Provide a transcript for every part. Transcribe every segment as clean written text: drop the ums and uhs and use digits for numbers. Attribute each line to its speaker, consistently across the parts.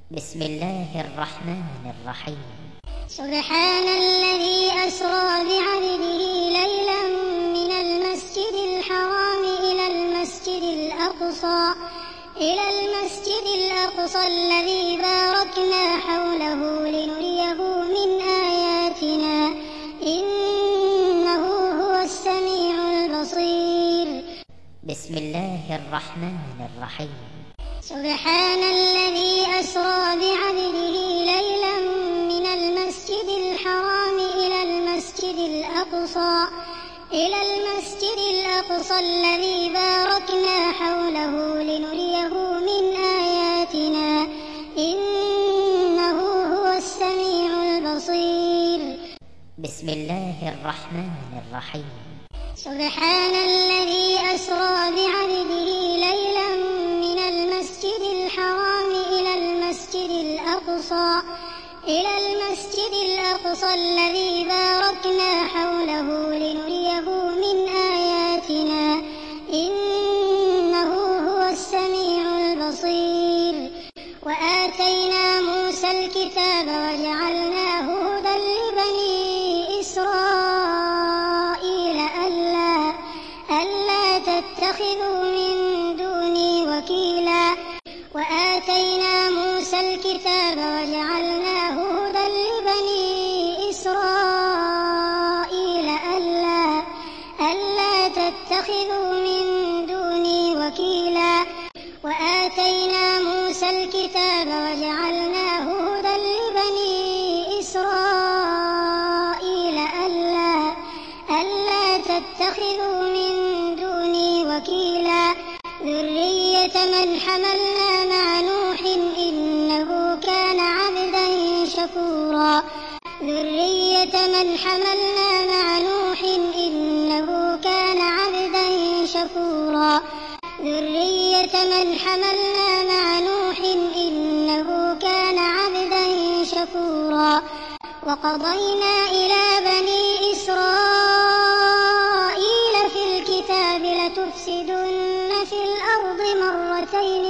Speaker 1: بسم الله الرحمن الرحيم.
Speaker 2: سبحان الذي أسرى بعبده ليلا من المسجد الحرام إلى المسجد الأقصى الذي باركنا حوله لنريه من آياتنا إنه هو السميع البصير.
Speaker 1: بسم الله الرحمن الرحيم.
Speaker 2: سبحان الذي أسرى بعبده ليلا من المسجد الحرام إلى المسجد الأقصى الذي باركنا حوله لنريه من آياتنا إنه هو السميع البصير.
Speaker 1: بسم الله الرحمن الرحيم.
Speaker 2: سبحان الذي أسرى بعبده ليلا من المسجد الحرام إلى المسجد الأقصى الذي باركنا حوله لنريه من آياتنا إنه هو السميع البصير. وآتينا موسى الكتاب وجعلناه هدى لبني إسرائيل ألا تتخذوا من دوني وكيلا. وآتينا موسى الكتاب وجعلناه هدى لبني إسرائيل ألا تتخذوا من دوني وكيلا. وآتينا موسى الكتاب وجعلناه هدى لبني إسرائيل ألا تتخذوا من دوني وكيلا. ذرية من حملنا مع نوح إنه كان عبدا شكورا. ذرية من حملنا مع نوح إنه كان عبدا شكورا. ذرية من حملنا مع نوح إنه كان عبدا شكورا. وقضينا إلى بني إسرائيل في الكتاب لتفسدن في الأرض مرتين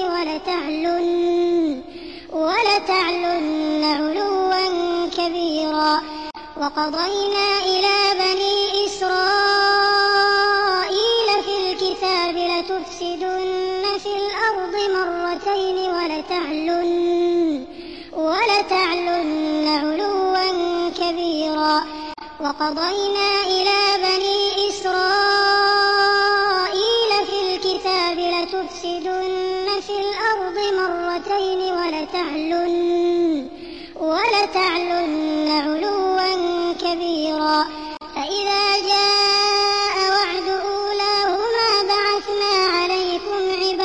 Speaker 2: ولتعلن علوا كبيرا. وقضينا إلى بني إسرائيل في الكتاب لتفسدن في الأرض مرتين ولتعلن علوا كبيرا. وقضينا إلى بني إسرائيل في الكتاب لتفسدن في الأرض مرتين ولتعلن علوا كبيرا. فإذا جاء وعد أولاهما بعثنا عليكم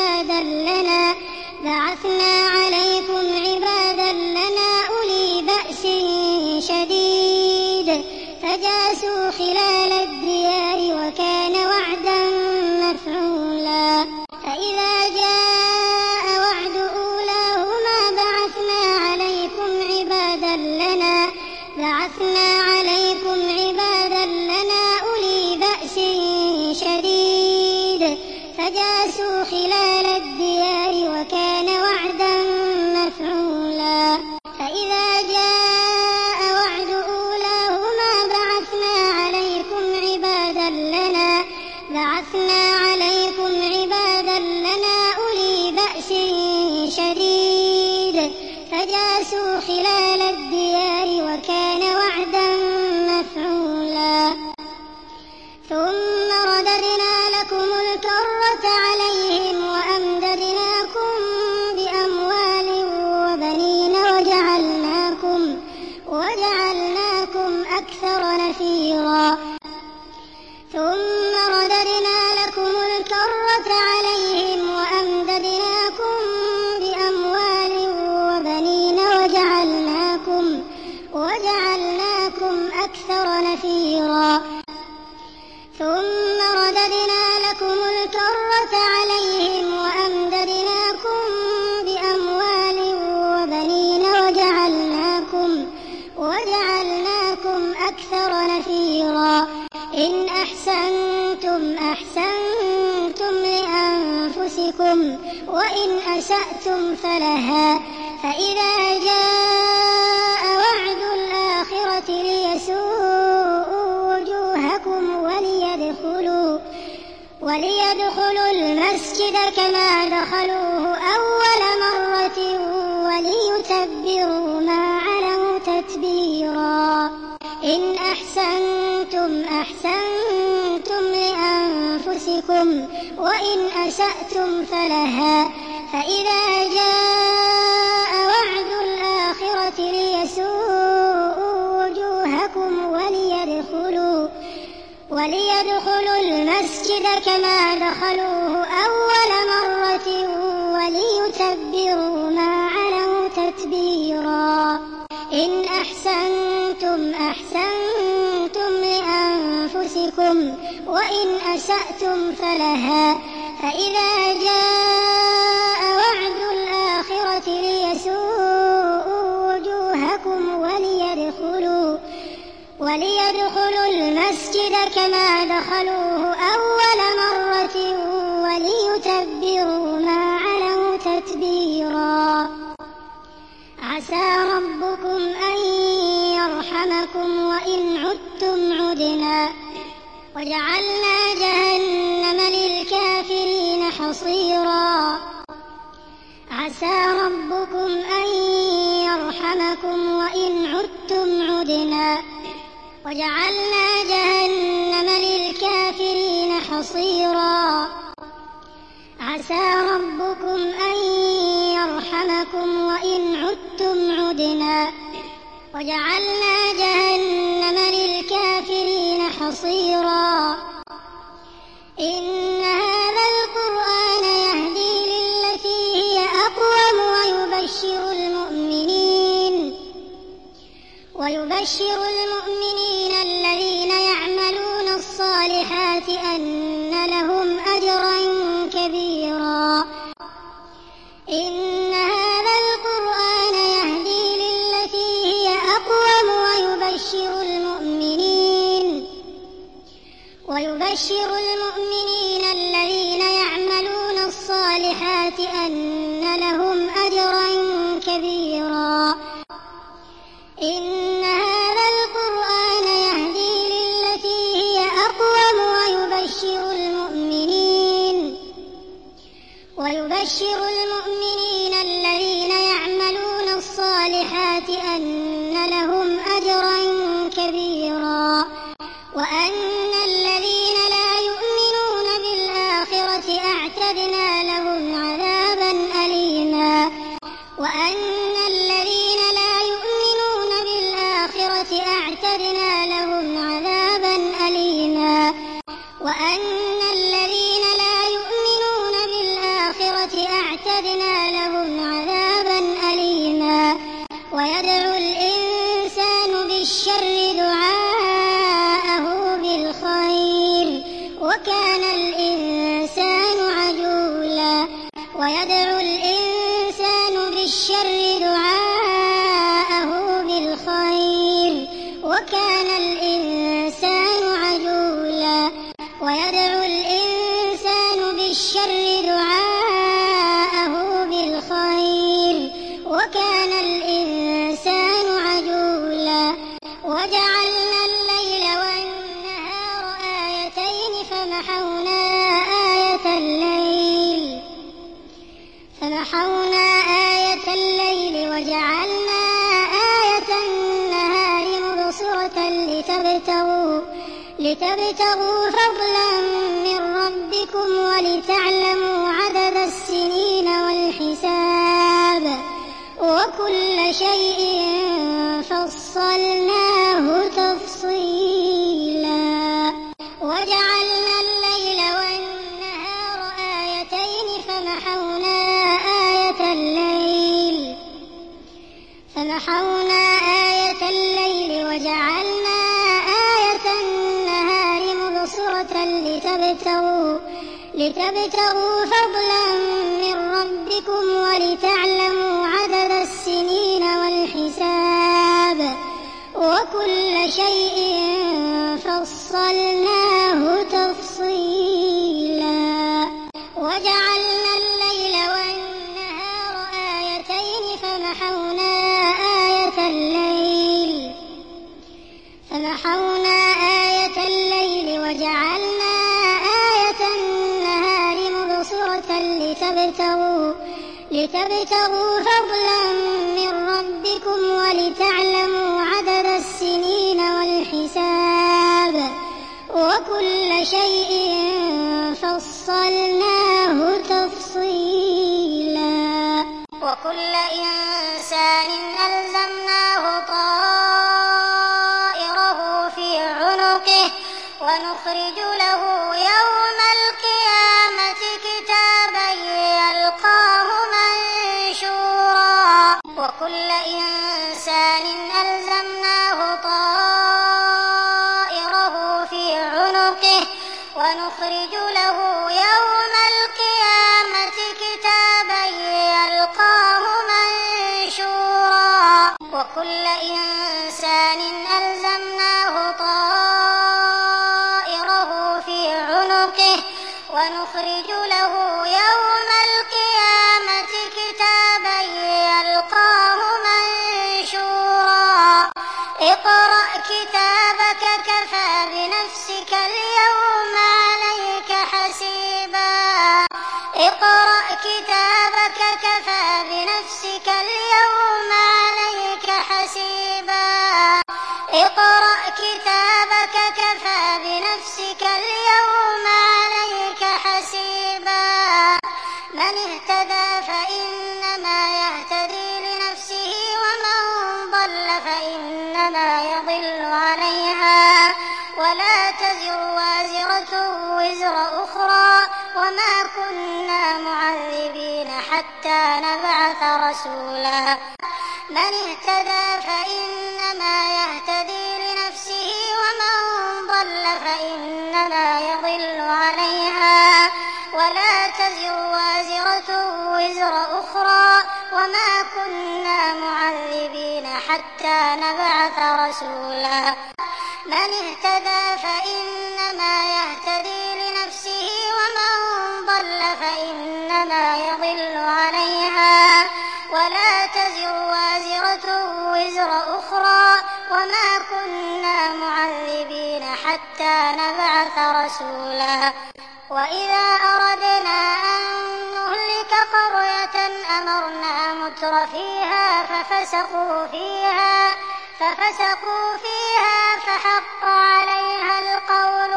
Speaker 2: عبادا لنا أولي بأس شديد فجاسوا خلال الديار وكان وعدا مفعولا. فإذا جاء وعد أولاهما بعثنا عليكم عبادا لنا أولي بأس شديد فجاسوا خلال الديار وكان وعدا مفعولا. فإذا جاء وعد أولاهما بعثنا عليكم عبادا لنا أولي بأس شديد فجاسوا خلال الديار وكان وعدا مفعولا. ثم رددنا لكم الكرة عليهم وأمددناكم بأموال وبنين وجعلناكم أكثر نفيرا. ثم رددنا لكم الكرة عليهم وأمددناكم بأموال وبنين وجعلناكم أكثر نفيرا. ثم رددنا لكم الكرة عليهم وأمددناكم بأموال وبنين وجعلناكم أكثر نفيرا. إن أحسنتم لأنفسكم وإن أسأتم فلها. فإذا المسجد كما دخلوه أول مرة وليتبروا ما علوا تتبيرا إن أحسنتم أحسنتم لأنفسكم وإن أسأتم فلها فإذا جاء وعد الآخرة ليسوءوا وجوهكم وليدخلوا المسجد كما دخلوه أول مرة وليتبروا ما علوا تتبيرا إن أحسنتم أحسنتم لأنفسكم وإن أسأتم فلها فإذا جاء وعد الآخرة ليسوءوا وجوهكم وليدخلوا المسجد كما دخلوه أول مرة وليتبروا ما علوا تتبيرا عسى ربكم أن يرحمكم وإن عدتم عدنا وجعلنا جهنم للكافرين حصيرا عسى ربكم أن يرحمكم وإن عدتم عدنا وجعلنا جهنم للكافرين حصيرا عسى ربكم أن يرحمكم وإن عدتم عدنا وجعلنا جهنم للكافرين حصيرا إن هذا القرآن يهدي للتي هي أقوم ويبشر المؤمنين الذين يعملون الصالحات أن لهم أجرا كبيرا إن هذا القرآن يهدي للتي هي أقوم ويبشر المؤمنين الذين يعملون الصالحات أن لهم أجرا كبيرا إن هذا القرآن يهدي للتي هي أقوم ويبشر المؤمنين الذين يعملون الصالحات أن لهم أجرا كبيرا وأن الذين لا يؤمنون بالآخرة أعتدنا لهم عذابا أليما وأن الذين لا يؤمنون بالآخرة أعتدنا لهم عذابا أليما وأن الذين لا يؤمنون بالآخرة أعتدنا لهم عذابا أليما ويدعو الإنسان بالشر دعاءه بالخير وكان الإنسان عجولا ويدعو الإنسان بالشر دعاءه بالخير وكان الإنسان عجولا ويدعو الإنسان بالشر دعاءه بالخير وكان الإنسان عجولا وجعلنا الليل والنهار آيتين فمحونا آية الليل وجعلنا آية النهار مبصرة لتبتغوا فضلا من ربكم ولتعلموا عدد السنين والحساب وكل شيء فصلناه تفصيلا وجعلنا الليل والنهار آيتين فمحونا آية الليل وجعلنا آية النهار مبصرة لتبتغوا فضلا من ربكم ولتعلموا عدد السنين والحساب وكل شيء فصلناه تفصيلا وجعلنا الليل والنهار آيتين فمحونا آية الليل وجعلنا آية النهار مبصرة لتبتغوا فضلا من ربكم ولتعلموا عدد السنين والحساب وكل شيء فصلناه تفصيلا وكل إنسان ألزمناه طائره في عنقه ونخرج له يوم القيامة كتابا يلقاه منشورا وكل إنسان ألزمناه طائره في عنقه ونخرج له يوم القيامة كتابا يلقاه منشورا وكل إنسان ألزمناه طائره في عنقه ونخرج له يوم القيامة كتابا يلقاه منشورا اقرأ كتابك كفى بنفسك اليوم عليك حسيبا اقرأ كتابك كفى بنفسك اليوم عليك حسيبا اقرأ كتابك كفى بنفسك اليوم عليك حسيبا من اهتدى فإنما يهتدي لنفسه ومن ضل فإنما يضل عليها ولا تزر وازرة وزر أخرى وما كنا معذبين حتى نبعث رسولا من اهتدى فإنما يهتدي لنفسه ومن ضل فإنما يضل عليها ولا تزر وازرة وزر أخرى وما كنا معذبين حتى نبعث رسولا من اهتدى فإنما يهتدي لنفسه ومن ضل فإنما يضل عليها ولا تزر وازرة وزر أخرى وما كنا معذبين حتى نبعث رسولا وإذا أردنا أن نهلك قرية أمرنا متر فيها ففسقوا فيها فحق عليها القول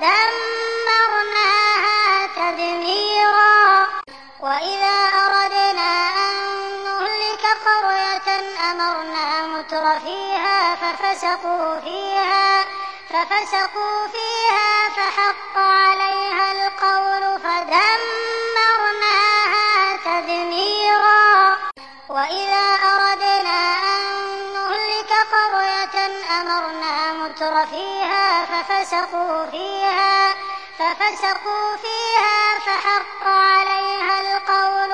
Speaker 2: فدمرناها تدميرا وإذا أردنا أن نهلك قرية أمرنا متر فيها ففسقوا فيها فحق عليها القول فدمرناها تدميرا وإذا أردنا أن نهلك قرية أمرنا متر فيها ففسقوا فيها فحق عليها القول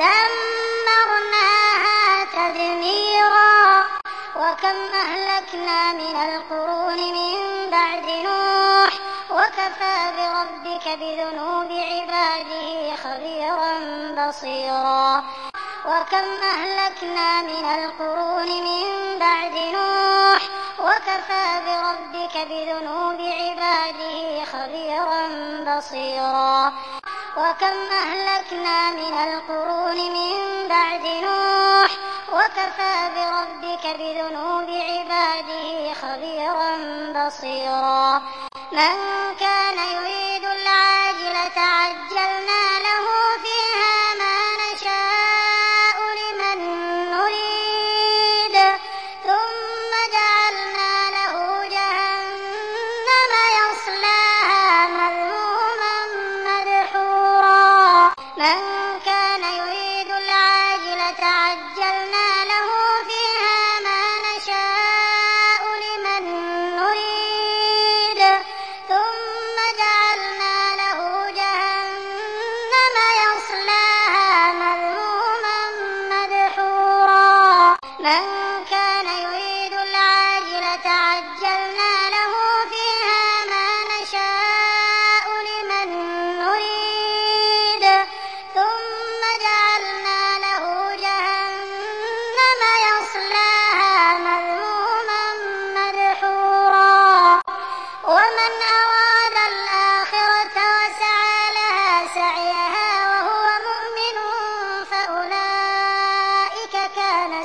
Speaker 2: فدمرناها تدميرا وكم أهلكنا من القرون من بعد نوح وكفى بربك بذنوب عباده خبيرا بصيرا وكم أهلكنا من القرون من بعد نوح وكفى بربك بذنوب عباده خبيرا بصيرا وكم أهلكنا من القرون من بعد نوح وكفى بربك بذنوب عباده خبيرا بصيرا من كان يريد العاجلة عجلنا له فيها ما نشاء لمن نريد ثم جعلنا له جهنم يصلاها مذموما مدحورا من كان يريد العاجلة عجلنا له فيها ما نشاء لمن نريد ثم جعلنا له جهنم يصلاها مذموما مدحورا من كان يريد العاجلة عجلنا له فيها ما نشاء لمن نريد ثم جعلنا له جهنم يصلاها مذموما مدحورا ومن أراد الآخرة وسعى لها سعيها وهو مؤمن فأولئك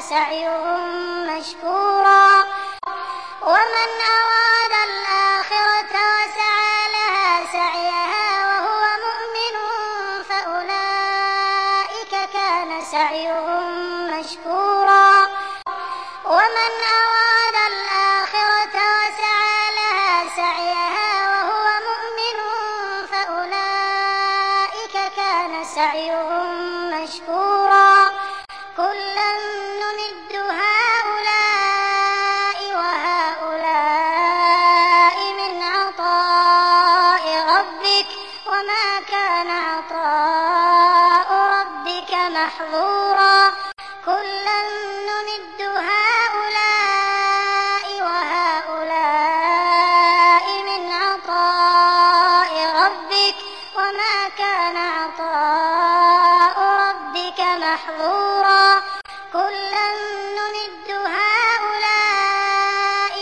Speaker 2: سعيهم مشكورا ومن أراد الآخرة وسعى لها سعيها وهو مؤمن فأولئك كان سعيهم مشكورا ومن أراد الآخرة وسعى لها سعيها وهو مؤمن فأولئك كان سعيهم مشكورا كلا نمد هؤلاء وهؤلاء من عطاء ربك وما كان عطاء ربك محظورا كلا نمد هؤلاء وهؤلاء من عطاء ربك وما كان عطاء ربك محظورا كلا نمد هؤلاء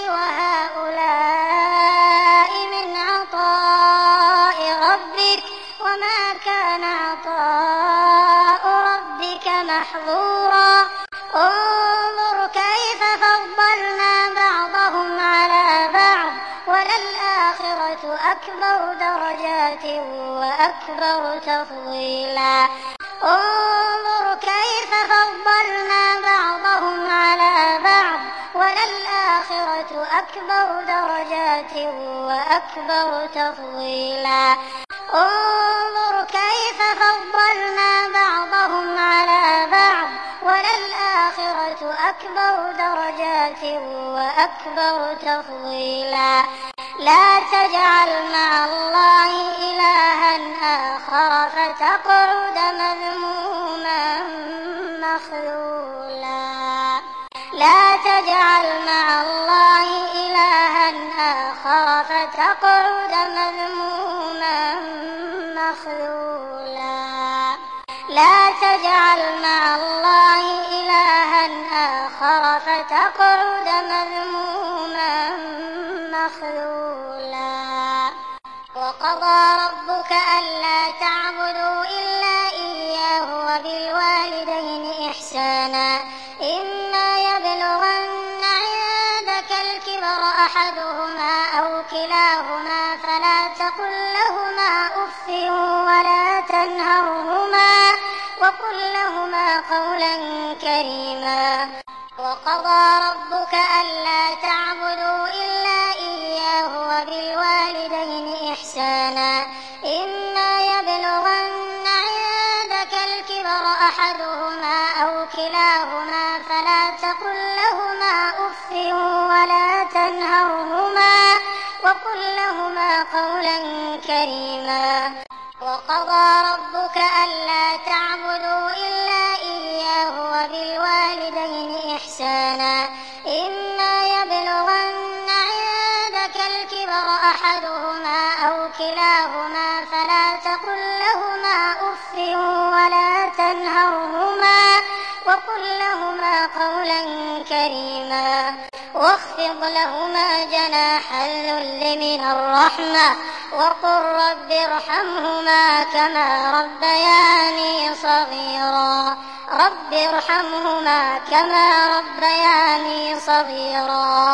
Speaker 2: وهؤلاء من عطاء ربك وما كان عطاء ربك محظورا انظر كيف فضلنا بعضهم على بعض وللآخرة أكبر درجات وأكبر تفضيلا انظر كيف فضلنا بعضهم على بعض وللآخرة أكبر درجات وأكبر تفضيلا انظر كيف فضلنا بعضهم على بعض وللآخرة أكبر درجات وأكبر تفضيلا لا تجعل مع الله إلها آخر فتقعد مذموما مخذولا لا تجعل مع الله إلها آخر فتقعد مذموما مخذولا لا تجعل مع الله إلها آخر فتقعد مذموما مخذولا وقضى ربك ألا تعبدوا إلا إياه وبالوالدين إحسانا إما يبلغن عندك الكبر أحدهما أو كلاهما فلا تقل لهما أف ولا تنهرهما وقل لهما قولا كريما وقضى ربك ألا تعبدوا إلا إياه وبالوالدين إحسانا إما يبلغن عندك الكبر أحدهما أو كلاهما فلا تقل لهما أف ولا تنهرهما وقل لهما قولا كريما وقضى ربك ألا تعبدوا إلا إياه وبالوالدين إحسانا إما يبلغن عندك الكبر أحدهما أو كلاهما فلا تقل لهما أف ولا تنهرهما وقل لهما قولا كريما واخفض لهما جناح الذل من الرحمة وقل رب ارحمهما كما ربياني صغيرا رب ارحمهما كما ربياني صغيرا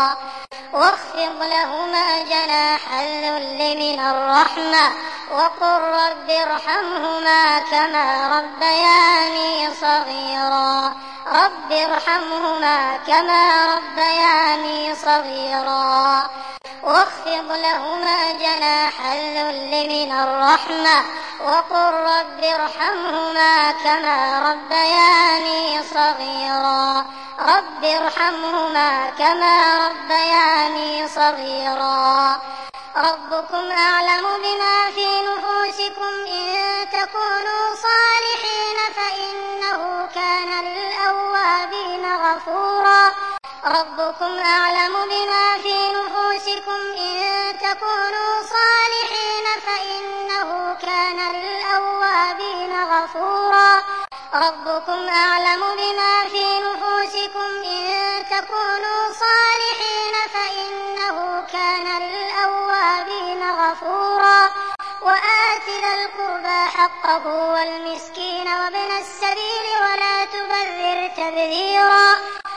Speaker 2: واخفض لهما جناح الذل من الرحمة وقل رب ارحمهما كما ربياني صغيرا رب ارحمهما كما ربياني صغيرا واخفض لهما جناح الذل من الرحمة وقل رب ارحمهما كما ربياني صغيرا رب ارحمهما كما ربياني صغيرا ربكم أعلم بما في نفوسكم إن تكونوا صالحين فإنه كان للأوابين غفورا ربكم أعلم بما في نفوسكم إن تكونوا صالحين فإنه كان للأوابين غفورا ربكم أعلم بما في نفوسكم إن تكونوا صالحين فإنه كان للأوابين غفورا وآت ذا القربى حقه والمسكين وابن السبيل ولا تبذر تبذيرا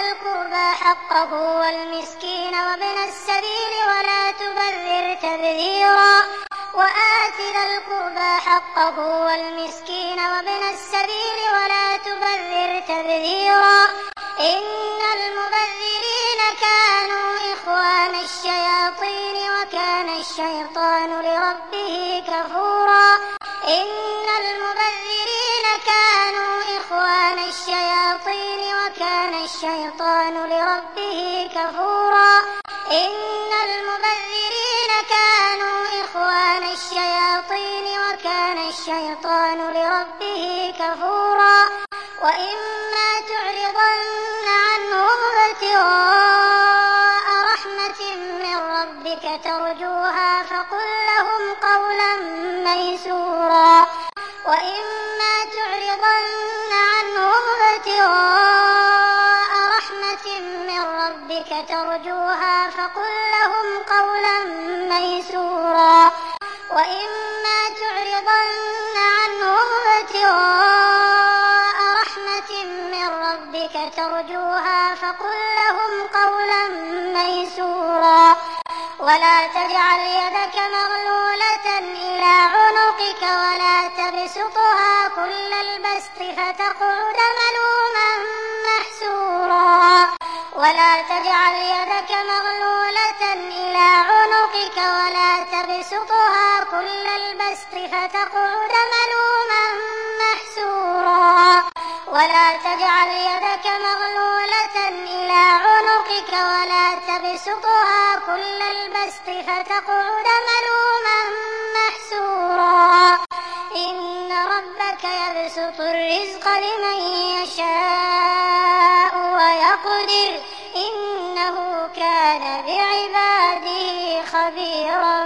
Speaker 2: القربى حقه والمسكين وابن السبيل ولا تبذر تبذيرا وآت ذا القربى حقه والمسكين وابن السبيل ولا تبذر تبذيرا إن المبذرين كانوا إخوان الشياطين وكان الشيطان لربه كفورا إن المبذرين كانوا إخوان الشياطين وكان الشيطان لربه كفورا إن المبذرين كانوا إخوان الشياطين وكان الشيطان لربه كفورا وإما تعرضن عنهم ابتغاء رحمة من ربك ترجوها فقل لهم قولا ميسورا وإما تعرضن عنهم ابتغاء رحمة من ربك ترجوها فقل لهم قولا ميسورا وإما تعرضن عنهم ابتغاء رحمة من ربك ترجوها فقل لهم قولا ميسورا ولا تجعل يدك مغلولة إلى عنقك ولا تبسطها كل البسط فتقعد ملوما محسورا ولا تجعل يدك مغلولة إلى عنقك ولا تبسطها كل البسط فتقعد ملوما محسورا ولا تجعل يدك مغلولة إلى عنقك ولا تبسطها كل البسط فتقعد ملوما محسورا إن ربك يبسط الرزق لمن يشاء ويقدر إنه كان بعباده خبيرا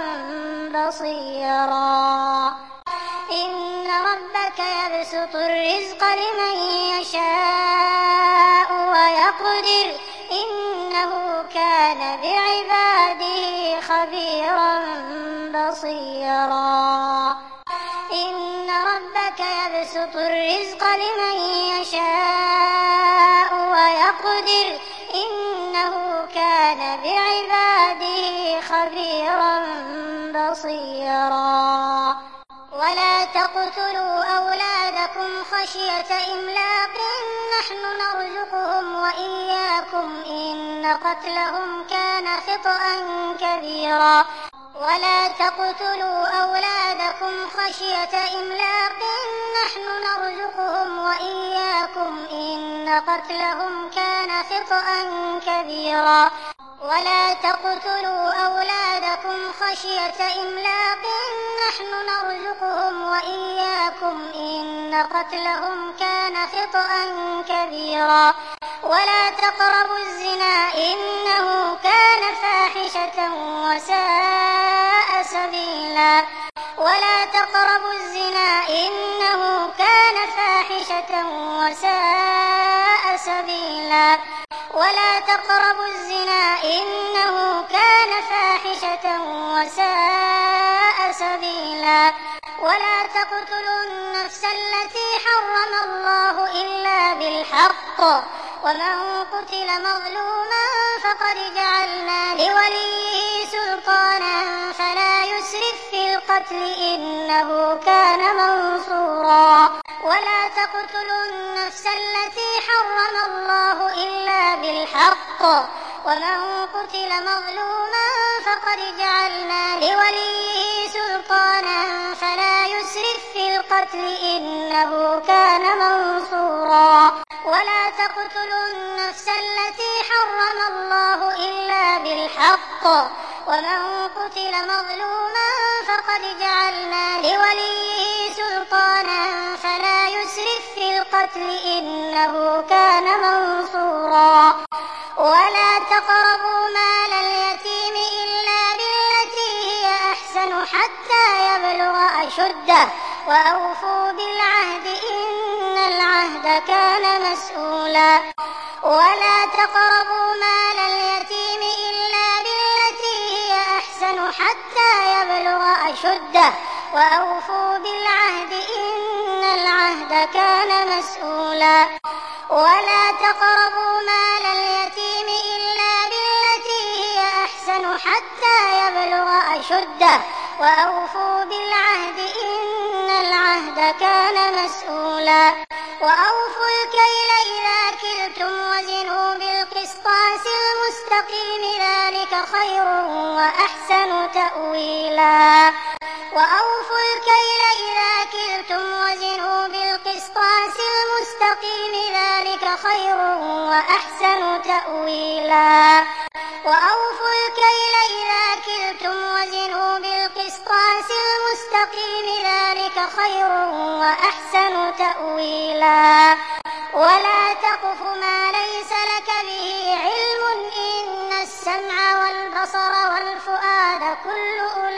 Speaker 2: بصيرا إن ربك يبسط الرزق لمن يشاء ويقدر إنه كان بعباده خبيرا بصيرا إن ربك يبسط الرزق لمن يشاء ويقدر إنه كان بعباده خبيرا بصيرا ولا تقتلوا أولادكم خشية إملاق نحن نرزقهم وإياكم إن قتلهم كان خطأ كبيرا ولا تقتلوا أولادكم خشية إملاق نحن نرزقهم وإياكم إن قتلهم كان خطأ كبيرا ولا تقتلوا أولادكم خشية إملاق نحن نرزقهم وإياكم إن قتلهم كان خطأ كبيرا ولا تقربوا الزنا إنه كان فاحشة وساء سبيلا ولا تقربوا الزنا إنه كان فاحشة وساء سبيلا ولا تقربوا الزنا إنه كان فاحشة وساء سبيلا ولا تقتلوا النفس التي حرم الله إلا بالحق ومن قتل مظلوما فقد جعلنا لوليه سلطانا فلا يسرف في القتل إنه كان منصورا ولا تقتلوا النفس التي حرم الله إلا بالحق ومن قتل مظلوما فقد جعلنا لوليه سلطانا فلا يسرف في القتل إنه كان منصورا ولا تقتلوا النفس التي حرم الله إلا بالحق ومن قتل مظلوما فقد جعلنا لوليه سلطانا فلا يسرف في القتل إنه كان منصورا ولا تقربوا مال اليتيم إلا بالتي هي أحسن حتى يبلغ أشده وأوفوا بالعهد إن العهد كان مسؤولا ولا تقربوا مال اليتيم إلا بالتي هي أحسن حتى يبلغ أشده وأوفوا بالعهد إن العهد كان مسؤولا ولا تقربوا مال اليتيم أشده وأوفوا بالعهد إن العهد كان مسؤولا وأوفوا الكيل إذا كلتم وزنوا بالقسطاس المستقيم ذلك خير وأحسن تأويلا وأوفوا الكيل إذا كلتم وزنوا بالقسطاس المستقيم ذلك خير وأحسن تأويلا وأوفوا الكيل إذا كلتم وزنوا بالقسطاس المستقيم ذلك خير وأحسن تأويلا ولا تقف ما ليس لك به علم إن السمع والبصر والفؤاد كل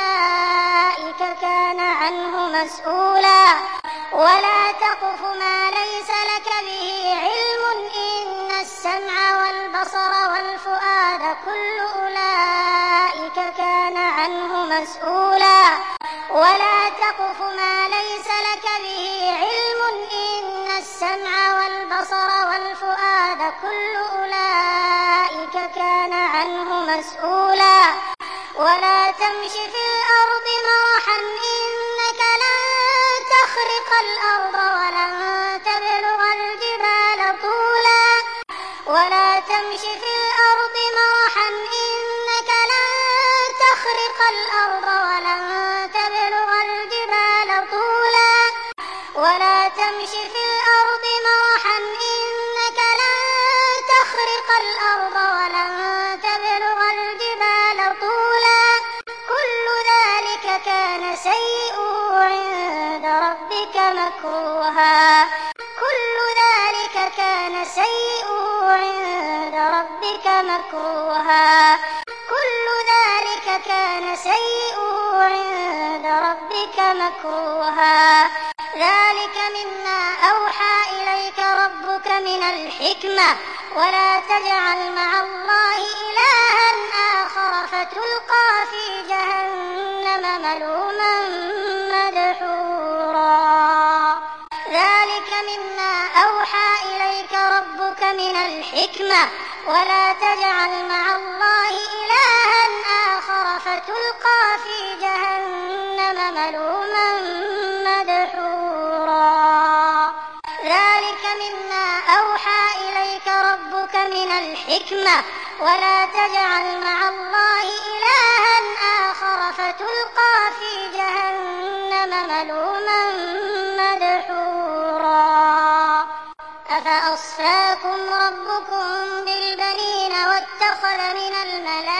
Speaker 2: أولئك كان عنه مسؤولا ولا تقف ما ليس لك به علم إن السمع والبصر والفؤاد كل أولئك كان عنه مسؤولا ولا تقف ما ليس لك به علم إن السمع والبصر والفؤاد كل أولئك كان عنه مسؤولا ولا تمش في الأرض مرحا إنك لن تخرق الأرض ولن تبلغ الجبال طولا ولا تمش في الأرض مرحا إنك لن تخرق الأرض ولن تبلغ الجبال طولا ولا تمش في الأرض مرحا إنك لن تخرق الأرض ولن تبلغ الجبال طولا كل ذلك كان سيئه عند ربك مكروها كل ذلك كان سيئه عند ربك مكروها كل ذلك كان سيئه عند ربك مكروها ذلك مما أوحى إليك ربك من الحكمة ولا تجعل مع الله إلها آخر فتلقى في جهنم ملوما مدحورا ذلك مما أوحى إليك ربك من الحكمة ولا تجعل مع الله إلها آخر فتلقى في جهنم ملوما مدحورا ذلك مما أوحى إليك ربك من الحكمة ولا تجعل مع الله إلها آخر فتلقى في جهنم ملوما مدحورا أفأصفاكم ربكم بالبنين واتخذ من الملائكة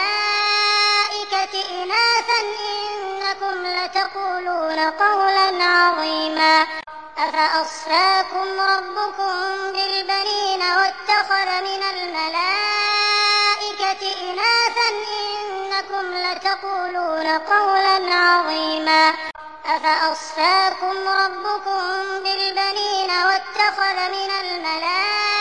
Speaker 2: إناثا إنكم لتقولون قولا عظيما أفأصفاكم ربكم بالبنين واتخذ من الملائكة إناثا إنكم لتقولون قولا عظيما أفأصفاكم ربكم بالبنين واتخذ من الملائكة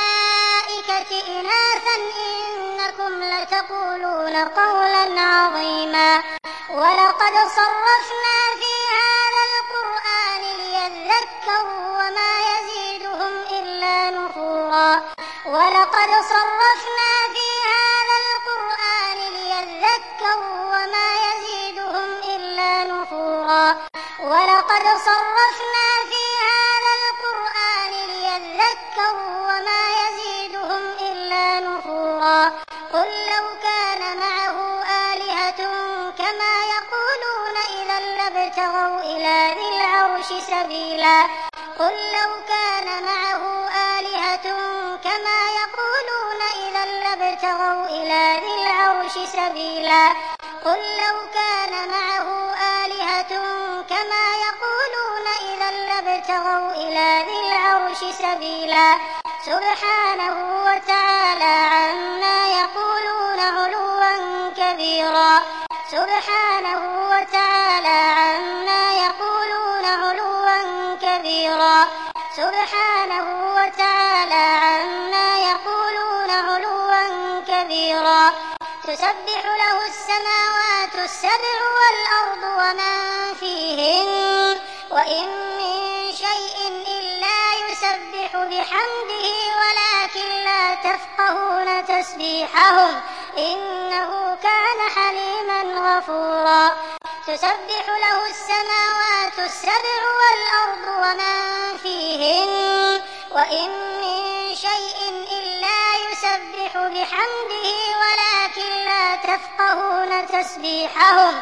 Speaker 2: إناثا إنكم لتقولون قولا عظيما ولقد صرفنا في هذا القرآن ليذكروا وما يزيدهم إلا نفورا ولقد صرفنا في هذا القرآن ليذكروا وما يزيدهم إلا نفورا ولقد صرفنا في هذا القرآن ليذكروا وما يزيدهم إلا نفورا قل لو كان معه آلهة كما يقولون إذا لابتغوا إلى ذي العرش سبيلا قل لو كان معه آلهة كما يقولون إذا لابتغوا إلى ذي العرش سبيلا قل لو كان معه آلهة كما يقولون إذا لابتغوا إلى ذي العرش سبيلا سبحانه وتعالى عما يقولون علوا كبيرا سبحانه وتعالى عما يقولون علوا كبيرا سبحانه وتعالى عما يقولون علوا كبيرا تسبح له السماوات السبع والأرض ومن فيهن وإن من شيء إلا يسبح بحمده ولكن لا تفقهون تسبيحهم إنه كان حليما غفورا تسبح له السماوات السبع والأرض ومن فيهن وإن من شيء إلا يسبح بحمده ولكن لا تفقهون تسبيحهم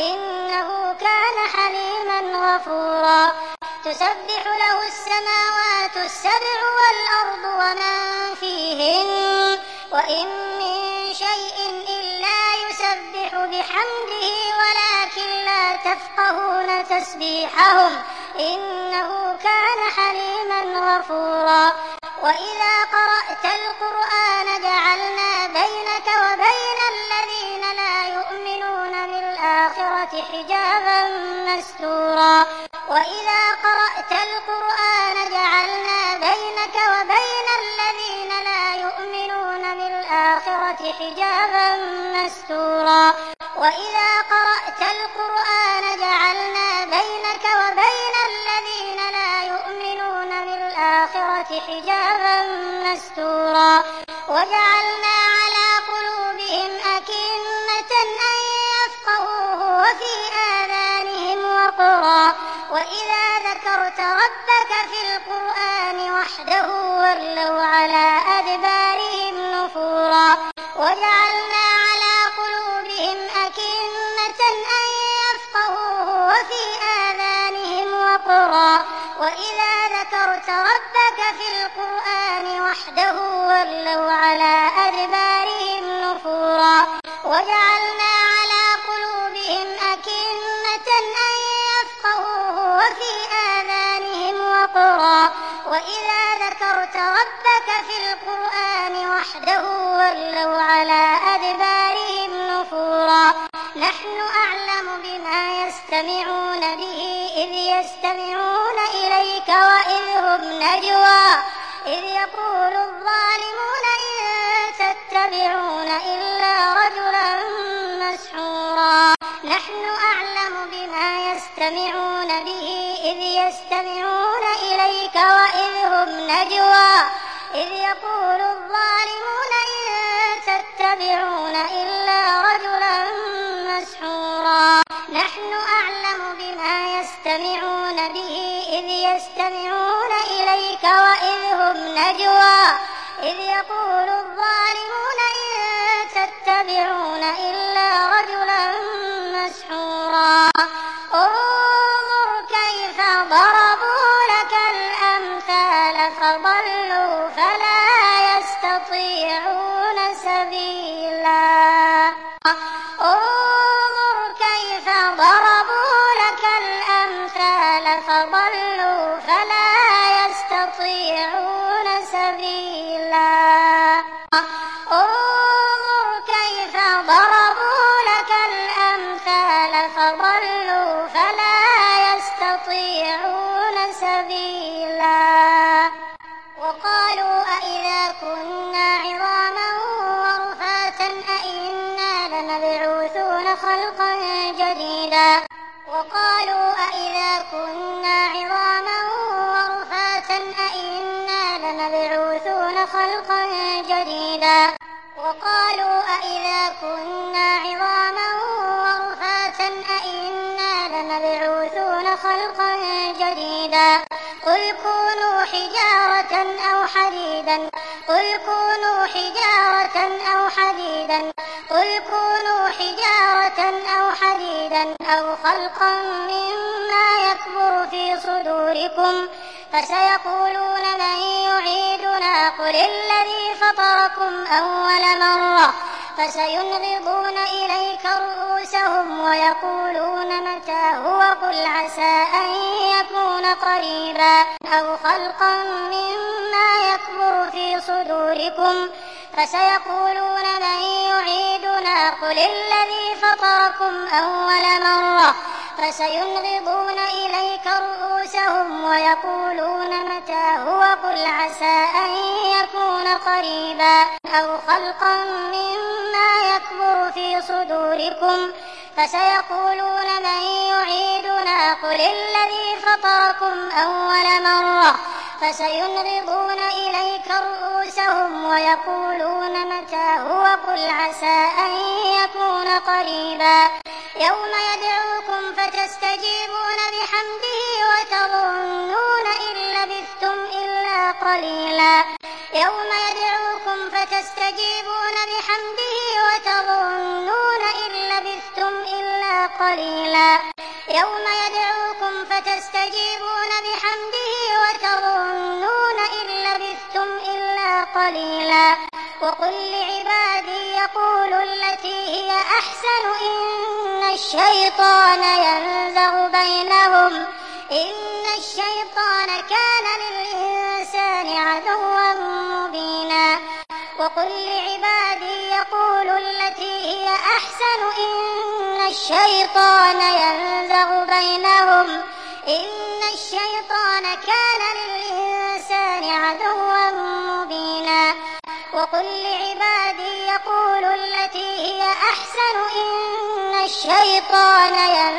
Speaker 2: إنه كان حليما غفورا تسبح له السماوات السبع والأرض ومن فيهن وإن من شيء إلا يسبح بحمده ولكن لا تفقهون تسبيحهم إنه كان حليما غفورا وإذا قرأت القرآن جعلنا بينك وبين الذين لا يؤمنون بالآخرة حجابا مستورا وإذا قرأت القرآن جعلنا بينك وبين الذين لا يؤمنون بالآخرة حجابا مستورا وإذا قرأت القرآن جعلنا بينك وبين الذين لا يؤمنون بالآخرة حجابا مستورا وجعلنا على قلوبهم أكنة أن يفقهوه وفي آذانهم وقرا وإذا ذكرت ربك في القرآن وحده ولوا على أدبارهم نفورا وجعلنا على قلوبهم أكنة أن يفقهوه وفي آذانهم وقرا وإذا ذكرت ربك في القرآن وحده ولوا على أدبارهم نفورا وجعلنا على قلوبهم أكنة أن يفقهوه وفي آذانهم وقرا وإذا ذكرت ربك في القرآن وحده ولوا على أدبارهم نفورا نحن أعلم بما يستمعون به إذ يستمعون إليك وإذ هم نجوى إذ يقول الظالمون إن تتبعون إلا رجلا مسحورا نحن أعلم بما يستمعون به إذ يستمعون إليك وإذ هم نجوى إذ يقول الظالمون إن تتبعون إلا رجلا مسحورا نحن أعلم بما يستمعون به إذ يستمعون إليك وإذ هم نجوى إذ يقول الظالمون إن تتبعون إلا رجلا مسحورا انظر كيف ضربوا لك الأمثال فضلوا فلا يستطيعون سبيلا انظر كيف ضربوا لك الأمثال فضلوا فلا يستطيعون سبيلا انظر كيف ضربوا لك الأمثال فضلوا فلا يستطيعون سبيلا وقالوا أإذا كنا عظاما ورفاتا أإنا لمبعوثون خلقا جديدا وقالوا أإذا كنا عظاما ورفاتا أإنا لمبعوثون خلقا جديدا وقالوا أإذا كنا عظاما ورفاتا أإنا لمبعوثون خلقا جديدا قل كونوا حجارة أو حديدا قل كونوا حجارة أو حديدا قل كونوا حجارة أو حديدا أو خلقا مما يكبر في صدوركم فسيقولون من يعيدنا قل الذي فطركم أول مرة فسينغضون إليك رؤوسهم ويقولون متى هو قل عسى أن يكون قريبا أو خلقا مما يكبر في صدوركم فسيقولون من يعيدنا قل الذي فطركم أول مرة فسينغضون إليك رؤوسهم ويقولون متى هو قل عسى أن يكون قريبا أو خلقا مما يكبر في صدوركم فسيقولون من يعيدنا قل الذي فطركم أول مرة فسينغضون إليك رؤوسهم ويقولون متى هو قل عسى أن يكون قريبا يوم يدعوكم فتستجيبون بحمده وتظنون إن لبثتم إلا قليلا يوم يدعوكم فتستجيبون بحمده وتظنون إن لبثتم إلا قليلا يوم يدعوكم فتستجيبون بحمده وتظنون إن لبثتم إلا قليلا وقل لعبادي يقولوا التي هي أحسن إن الشيطان كان للإنسان عدوا مبينا وقل لعبادي يقولوا التي هي أحسن إن الشيطان كان للإنسان عدوا مبينا وقل لعبادي يقولوا التي هي أحسن إن الشيطان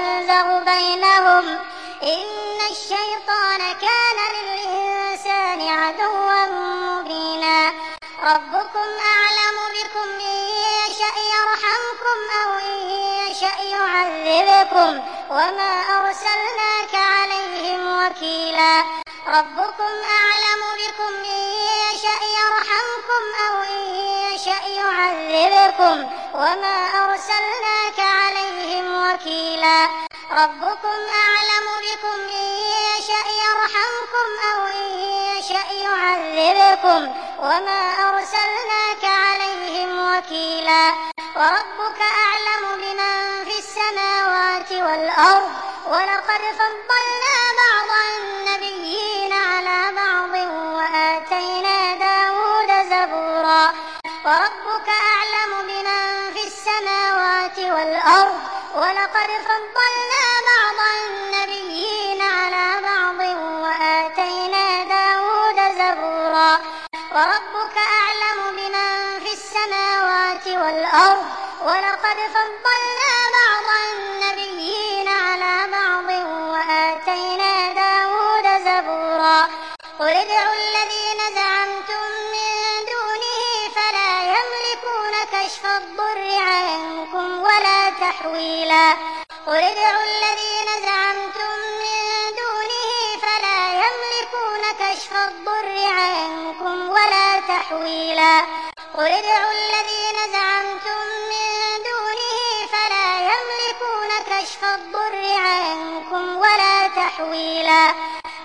Speaker 2: كان للإنسان عدوا مبينا ربكم أعلم بكم إن يشأ يرحمكم أو إن يشأ يعذبكم وما أرسلناك عليهم وكيلا ربكم أعلم بكم إن يشأ يرحمكم أو إن يشأ يعذبكم وما أرسلناك عليهم وكيلا ربكم أعلم بكم إن يشأ يرحمكم أو إن يشأ يعذبكم وما أرسلناك عليهم وكيلا وربك أعلم بمن في السماوات والأرض ولقد فضلنا بعض النبيين على بعض وآتينا داود زبورا وربك أعلم بمن في السماوات والأرض ولقد فضلنا بعض النبيين على بعض وآتينا داود زبورا وربك أعلم بمن في السماوات والأرض ولقد فضلنا بعض النبيين على بعض وآتينا داود زبورا قل ادعوا الذين زعمتم من دونه فلا يملكون كشف الضر عنكم ولا تحويلا قل ادعوا الذين زعمتم من دونه فلا يملكون كشف الضر عنكم ولا تحويلا قل ادعوا الذين زعمتم من دونه فلا يملكون كشف الضر عنكم ولا تحويلا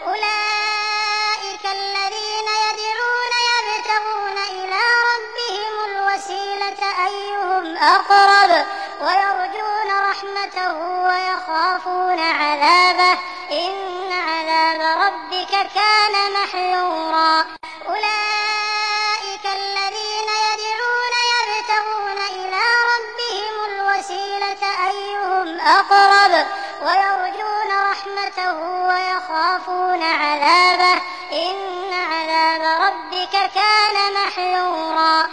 Speaker 2: أولئك الذين يدعون يبتغون إلى ربهم الوسيلة أيهم أقرب ويرجون رحمته ويخافون عذابه إن عذاب ربك كان محذورا أولئك الذين يدعون يبتغون إلى ربهم الوسيلة أيهم أقرب ويرجون رحمته ويخافون عذابه إن عذاب ربك كان محذورا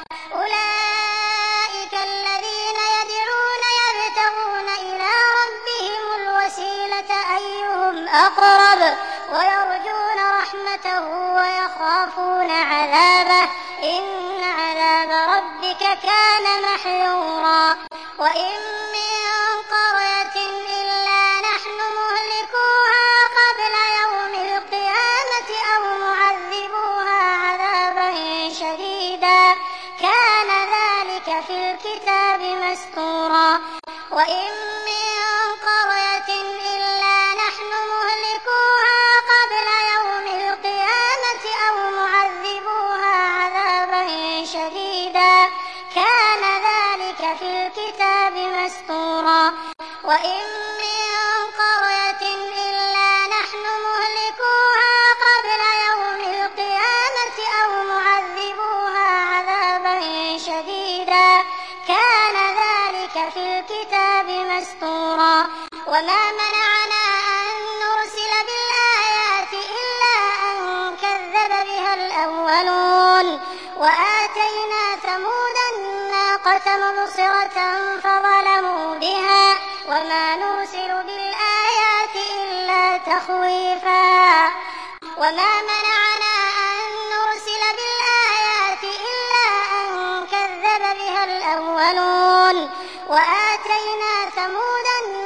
Speaker 2: أولئك الذين يدعون يبتغون إلى ربهم الوسيلة أيهم أقرب ويرجون رحمته ويخافون عذابه إن عذاب ربك كان محذورا وإن من قرية إلا نحن مهلكوها قبل يوم القيامة أو معذبوها عذابا شديدا كان ذلك في الكتاب مسطورا وإن من قرية إلا نحن مهلكوها قبل يوم القيامة أو معذبوها عذابا شديدا كان ذلك في الكتاب مسطورا وإن من قرية إلا نحن مهلكوها قبل يوم القيامة أو معذبوها عذابا شديدا كان ذلك في الكتاب مسطورا وما منعنا أن نرسل بالآيات إلا أن كذب بها الأولون وآتينا ثمود الناقة مبصرة فظلموا بها وما نرسل بالآيات إلا تخويفا وما منعنا أن نرسل بالآيات إلا أن كذب بها الأولون وآتينا ثمود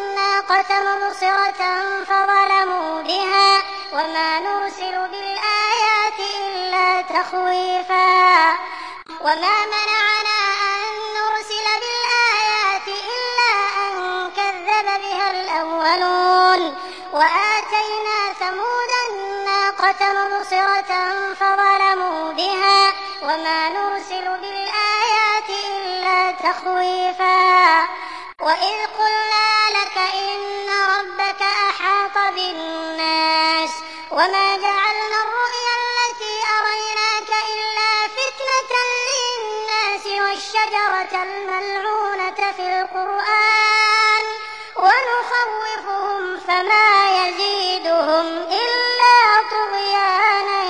Speaker 2: الناقة مبصرة فظلموا بها وما نرسل بالآيات إلا تخويفا وما منعنا أن نرسل بالآيات إلا أن كذب بها الأولون وآتينا ثمود الناقة مبصرة فظلموا بها وما نرسل بالآيات إلا تخويفا وإذ قلنا لك إن ربك أحاط بالناس وما جعلنا الرؤيا التي أريناك إلا فتنة للناس والشجرة الملعونة في القرآن ونخوفهم فما يزيدهم إلا طغيانا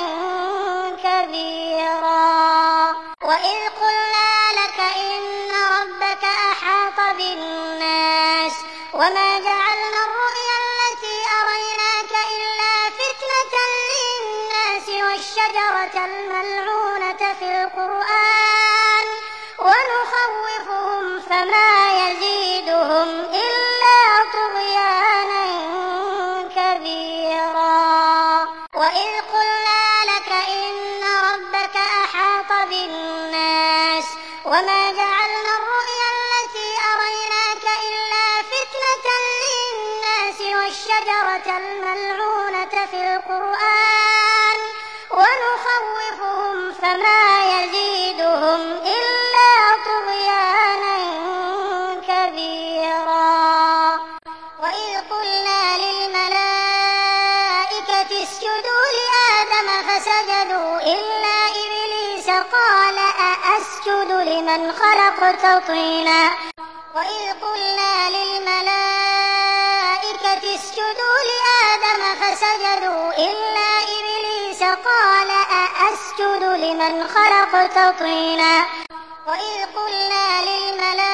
Speaker 2: كبيرا وإذ قلنا لك إن ربك أحاط بالناس وما جعلنا الرؤيا التي أريناك إلا فتنة للناس والشجرة الملعونة في القرآن ونخوفهم فما يزيدهم إلا طغيانا كبيرا وإذ قلنا لك إن ربك أحاط بالناس وما جعلنا الرؤيا التي أريناك إلا فتنة للناس والشجرة الملعونة في القرآن ونخوفهم فما يزيدهم إلا طغيانا كبيرا وإذ قلنا للملائكة اسجدوا لآدم فسجدوا إلا إبليس قال أأسجد لمن خلقت طينا وإذ قلنا للملائكة اسجدوا لآدم فسجدوا إلا إبليس قال أأسجد لمن خلقت طينا وإذ قلنا للملائكة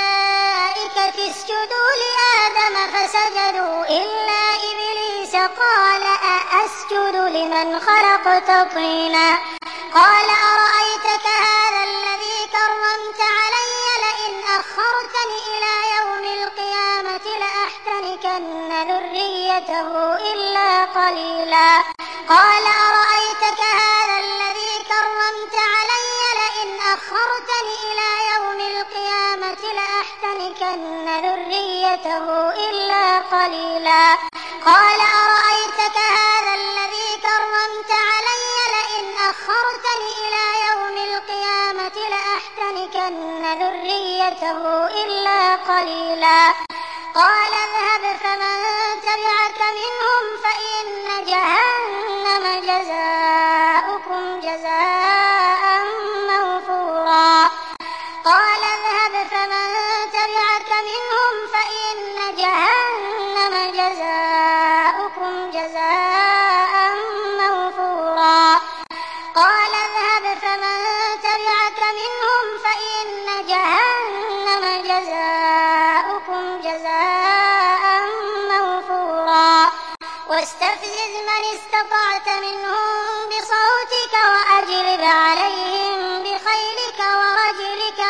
Speaker 2: اسجدوا لآدم فسجدوا إلا إبليس قال أأسجد لمن خلقت طينا قال أرأيتك هذا الذي كرمت علي لئن أخرتني إلى يوم القيامة لأحتركن ذريته إلا قليلا قال أرأيتك هذا الذي كرمت علي لئن أخرتني إلى يوم القيامة لأحتركن ذريته إلا قليلا قال أرأيتك هذا الذي كرمت علي لئن أخرتني إلى يوم القيامة لأحتركن ذريته إلا قليلا قال اذهب فمن تبعك منهم فإن جهنم جزاؤكم جزاء موفورا قال اذهب فمن تبعك منهم فإن جهنم جزاؤكم جزاء موفورا قال اذهب فمن تبعك منهم فإن جهنم جزاؤكم جزاء موفورا واستفزز من استطعت منهم بصوتك وأجلب عليهم بخيلك ورجلك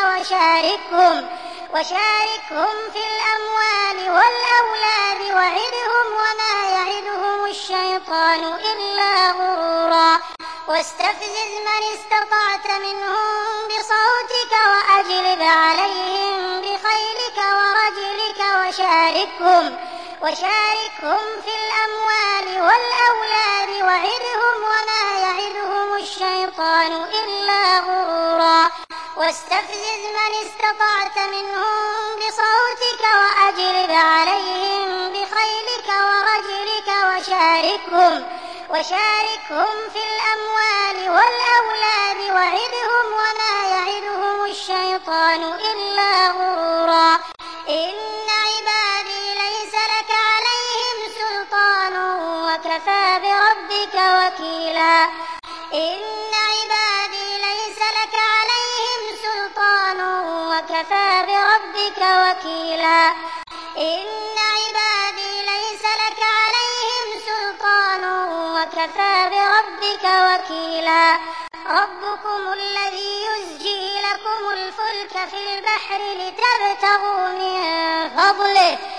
Speaker 2: وشاركهم في الأموال والأولاد وعدهم وما يعدهم الشيطان إلا غرورا واستفزز من استطعت منهم بصوتك وأجلب عليهم بخيلك ورجلك وشاركهم في الأموال والأولاد وعدهم وما يعدهم الشيطان إلا غرورا واستفزز من استطعت منهم بصوتك وأجلب عليهم بخيلك ورجلك وشاركهم في الأموال والأولاد وعدهم وما يعدهم الشيطان إلا غرورا إن عبادي ليس لك عليهم سلطان وكفى بربك وكيلا إن عبادي ليس لك عليهم سلطان وكفى بربك وكيلا إن عبادي ليس لك عليهم سلطان وكفى بربك وكيلا ربكم الذي يزجي لكم الفلك في البحر لتبتغوا من فضله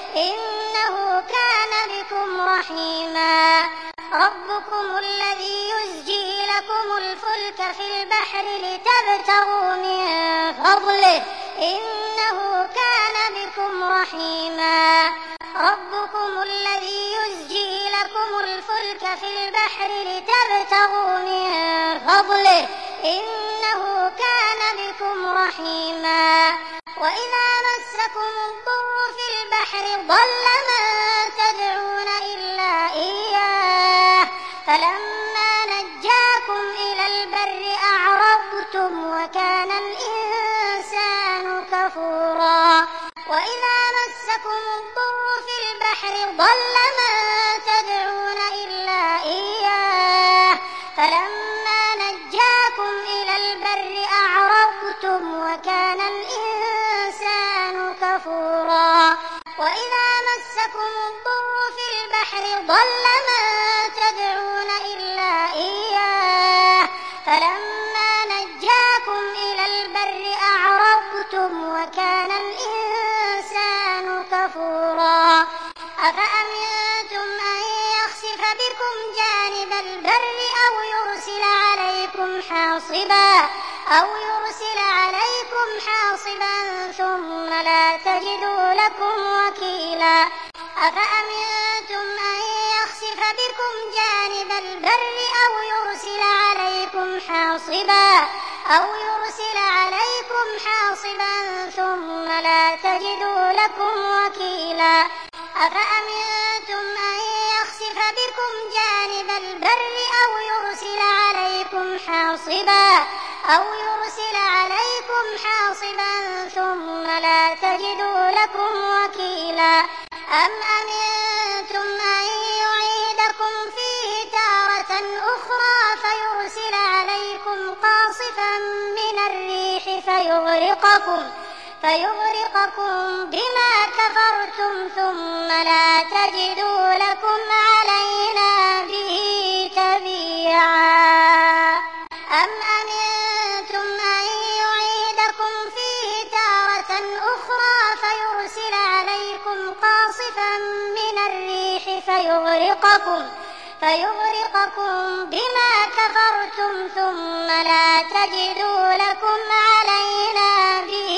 Speaker 2: إنه كان بكم رحيما ربكم الذي يزجي لكم الفلك في البحر لتبتغوا من فضله إنه كان بكم رحيما ربكم الذي يزجي لكم الفلك في البحر لتبتغوا من فضله إنه كان بكم رحيما وإذا مسكم الضر في البحر ضل من تدعون إلا إياه فلما نجاكم إلى البر أعرضتم وكان الإنسان كفورا وإذا مسكم الضر في البحر ضل من تدعون إلا إياه فلما نجاكم إلى البر أعرضتم وكان الإنسان كفورا وإذا مسكم الضر في البحر ضل من تدعون إلا إياه فلما نجاكم إلى البر أعرضتم وكان الإنسان كفورا أفأمنتم أن يخسف بكم جانب البر أو يرسل عليكم حاصبا ثم لا تجدوا لكم وكيلا أفأمنتم أن يخسف بكم جانب البر أو يرسل عليكم حاصبا ثم لا تجدوا لكم وكيلا أفأمنتم أن يخسف بكم جانب البر أو يرسل عليكم حاصبا ثم لا تجدوا لكم وكيلا أم أمنتم أن يعيدكم فيه تارة أخرى فيرسل عليكم قاصفا من الريح فيغرقكم بما كفرتم ثم لا تجدوا لكم علينا به تبيعا أم أمنتم أن يعيدكم فيه تارة أخرى فيرسل عليكم قاصفا من الريح فيغرقكم بما كفرتم ثم لا تجدوا لكم علينا به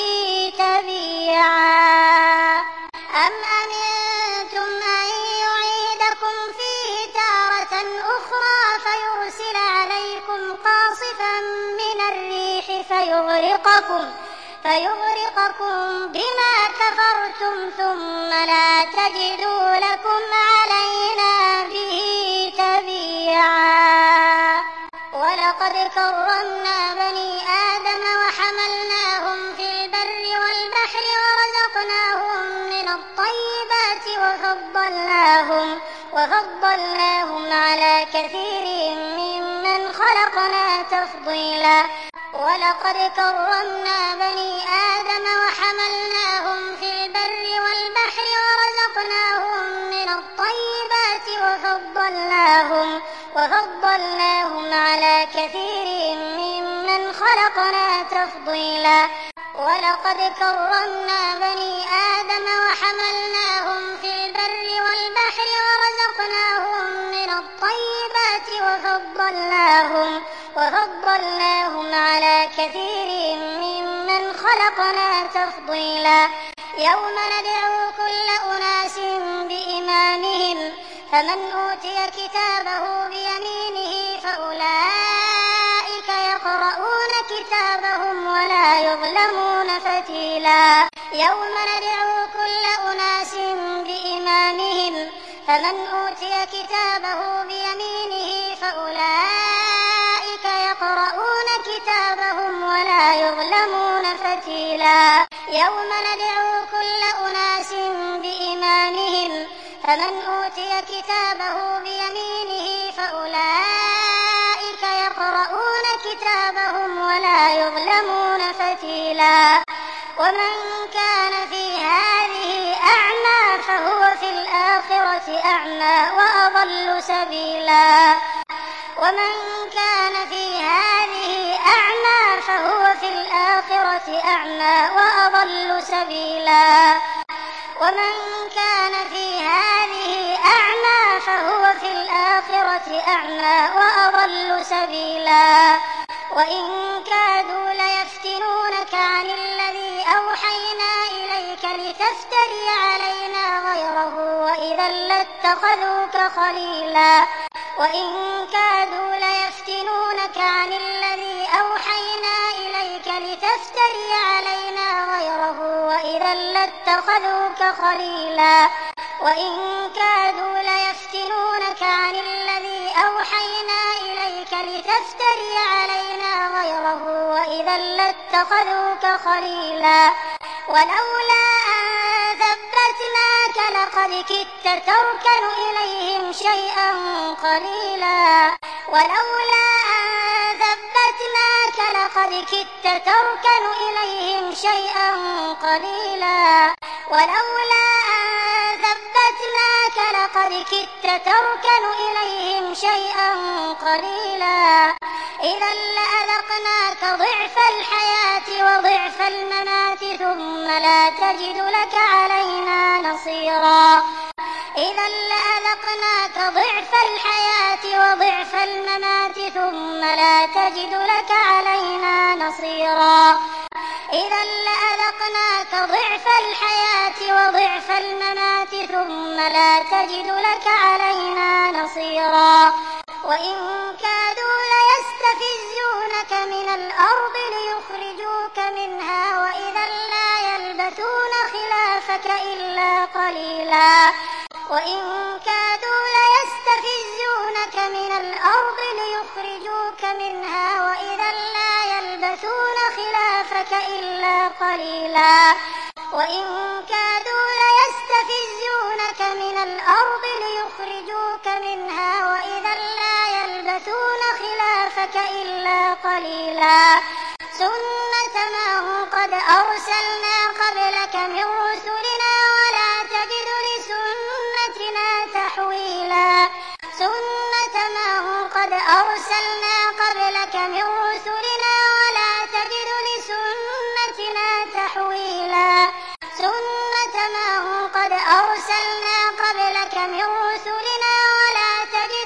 Speaker 2: تبيعا أم أمنتم أن يعيدكم فيه تارة أخرى فيرسل عليكم قاصفا من الريح فيغرقكم بما كفرتم ثم لا تجدوا لكم علينا به تبيعا ولقد كرمنا بني آدم وحملناهم في البر والبحر ورزقناهم من الطيبات وفضلناهم على كثير ممن خلقنا تفضيلا ولقد كرمنا بني آدم وحملناهم في البر والبحر ورزقناهم من الطيبات وفضلناهم على كثير ممن خلقنا تفضيلا ولقد كرمنا بني آدم وحملناهم في البر والبحر ورزقناهم من الطيبات وفضلناهم على كثير ممن خلقنا تفضيلا يوم ندعو كل أناس بإمامهم فمن أوتي كتابه بيمينه فأولئك يقرؤون كتابهم ولا يظلمون فتيلا يوم ندعو كل أناس بإمامهم فمن أوتي كتابه بيمينه فأولئك يقرؤون كتابهم ولا يظلمون فتيلا يوم ندعو كل أناس بإمامهم فمن أوتي كتابه بيمينه فأولئك يقرؤون كتابهم ولا يظلمون فتيلا ومن كان في هذه أعمى فهو في الآخرة أعمى وأضل سبيلا ومن كان في هذه أعمى فهو في الآخرة أعمى وأضل سبيلا ومن كان في هذه أعمى فهو في الآخرة أعمى وأضل سبيلا وإن كادوا ليفتنونك عن الذي أوحينا إليك لتفتري علينا غيره وإذا لاتخذوك خليلا وإن كادوا ليفتنونك عن الذي أوحينا إليك لتفتري علينا غيره وإذا لاتخذوك خليلا وإن كادوا ليفتنونك عن الذي أوحينا إليك لتفتري علينا غيره وإذا لاتخذوك خليلا ولولا أن ثبتناك لقد كدت تركن إليهم شيئا قليلا ولولا أن ثبتناك لقد كدت تركن إليهم شيئا قليلا ولولا أن ثبتناك لقد كدت تركن إليهم شيئا قليلا إذا لأذقناك ضعف الحياة وضعف الممات ثم لا تجد لك علينا نصيرا إذا لأذقناك ضعف الحياة وضعف الممات ثم لا تجد لك علينا نصيرا إذا لأذقناك ضعف الحياة وضعف الممات ثم لا تجد لك علينا نصيرا وإن كادوا ليستفزونك من الأرض ليخرجوك منها وإذا لا يلبثون خلافك إلا قليلا وإن كادوا ليستفزونك من الأرض ليخرجوك منها وإذا لا يلبثون خلافك إلا قليلا وإن كادوا ليستفزونك من الأرض ليخرجوك منها وإذا لا يلبثون خلافك إلا قليلا سنة من قد أرسلنا قبلك من رسلنا ولا تجد لسنتنا تحويلا سنة من قد أرسلنا قبلك من رسلنا ولا تجد لسنتنا تحويلا سنة من قد أرسلنا قبلك من رسلنا ولا تجد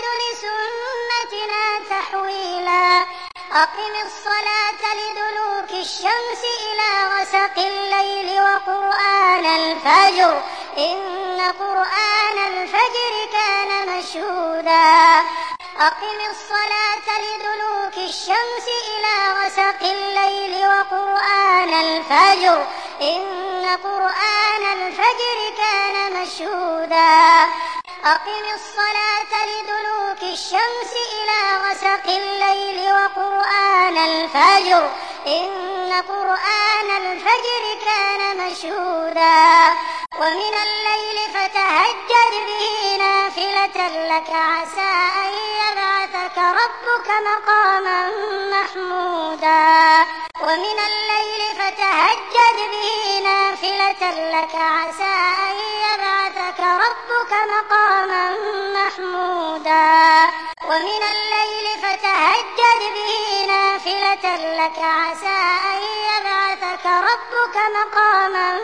Speaker 2: لسنتنا تحويلا أقم الصلاة لدلوك الشمس إلى غسق الليل وقرآن الفجر إن قرآن الفجر كان مشهودا أقم الصلاة لدلوك الشمس إلى غسق الليل وقرآن الفجر إن قرآن الفجر كان مشهودا أقم الصلاة لدلوك الشمس إلى غسق الليل وقرآن الفجر إن قرآن الفجر كان مشهودا ومن الليل فتهجد به نافلة لك عسى أن يبعثك ربك مقاما محمودا ومن الليل فتهجد به نافلة لك عسى أن يبعثك ربك مقاما محمودا ومن الليل فتهجد به نافلة لك عسى أن يبعثك ربك مقاما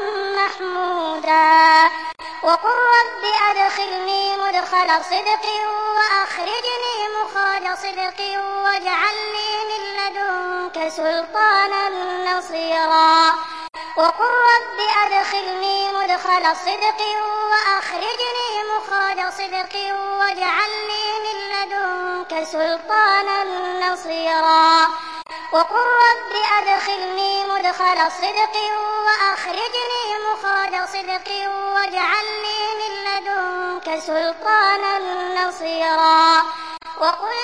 Speaker 2: محمودا وقل رب أدخلني مدخل صدق وأخرجني مخرج صدق واجعل لي من لدنك سلطانا نصيرا وقل رب أدخلني مدخل صدق وأخرجني مخرج صدق واجعل لي من لدنك سلطانا نصيرا وقل رب أدخلني مدخل صدق وأخرجني مخرج صدق واجعل لي من لدنك سلطانا نصيرا وقل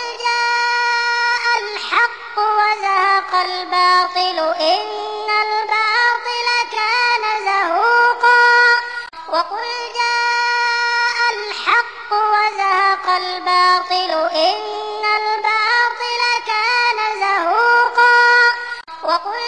Speaker 2: جاء الحق وزهق الباطل إن الباطل كان زهوقا وقل جاء الحق وزهق الباطل إن الباطل كان زهوقا وقل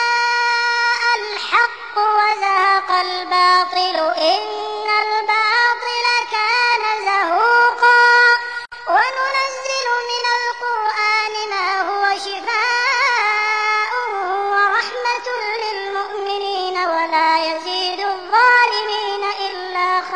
Speaker 2: جاء الحق وزهق الباطل إن الباطل كان زهوقا وننزل من القرآن ما هو شفاء ورحمة للمؤمنين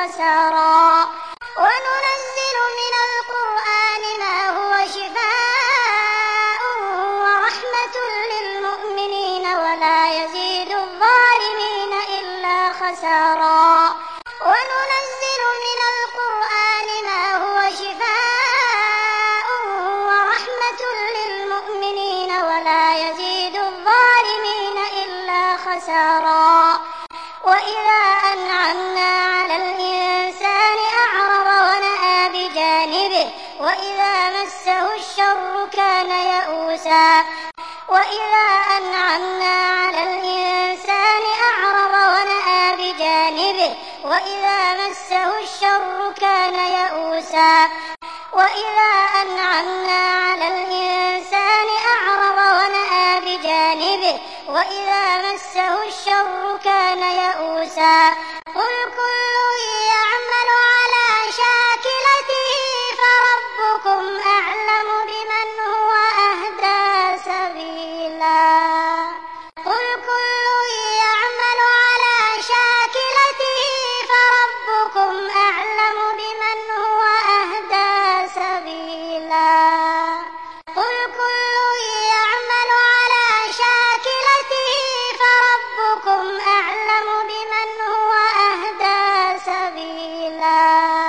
Speaker 2: خسارا وننزل من القرآن ما هو شفاء ورحمة للمؤمنين ولا يزيد الظالمين إلا خسارا وننزل من القرآن ما هو شفاء ورحمة للمؤمنين ولا يزيد الظالمين إلا خسارا وإذا أنعمنا على الإنسان أعرض ونأى بجانبه وإذا مسه الشر كان يئوسا وإذا أنعمنا على الإنسان أعرض ونأى بجانبه وإذا مسه الشر كان يئوسا وإذا أنعمنا على الإنسان أعرض ونأى بجانبه وإذا مسه الشر كان يئوسا قل كل يعمل على شاكلته فربكم أعلم بمن هو أهدى سبيلا قل كل يعمل على شاكلته فربكم أعلم بمن هو أهدى سبيلا قل كل يعمل على شاكلته فربكم أعلم بمن هو أهدى سبيلا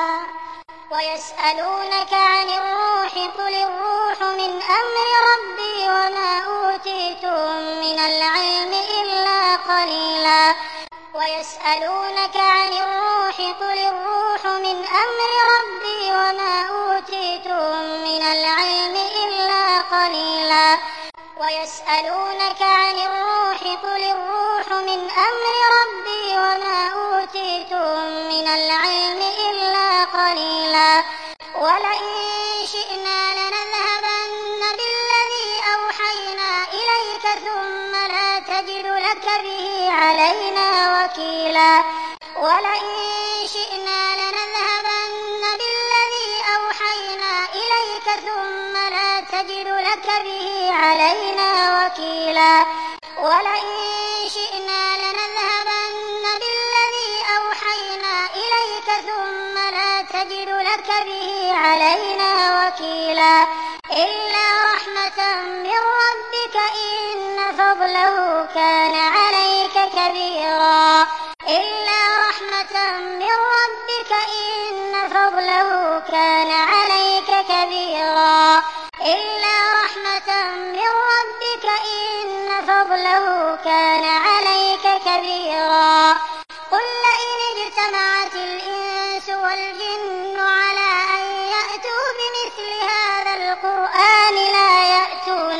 Speaker 2: ويسألونك عن الروح قل الروح من أمر ربي وما أوتيتم من العلم إلا قليلا ويسألونك عن الروح قل الروح من أمر ربي وما أوتيتم من العلم إلا قليلا ويسألونك عن الروح قل الروح من أمر ربي وما أوتيتم من العلم إلا قليلا ولئن شئنا لنذهبن بالذي أوحينا إليك ثم لا تجد لك به علينا وكيلا ولئن شئنا لنذهبن بالذي أوحينا إليك ثم لا تجد لك به علينا وكيلا ولئن شئنا لنذهبن بالذي أوحينا إليك ثم لا تجد لك به علينا وكيلا إلا رحمة من ربك إن فضله كان عليك كبيرا إلا رحمة من ربك إن فضله كان عليك كبيرا إلا رحمة من ربك إن فضله كان عليك كبيرا قل لئن اجتمعت الإنس والجن على أن يأتوا بمثل هذا القرآن لا يأتون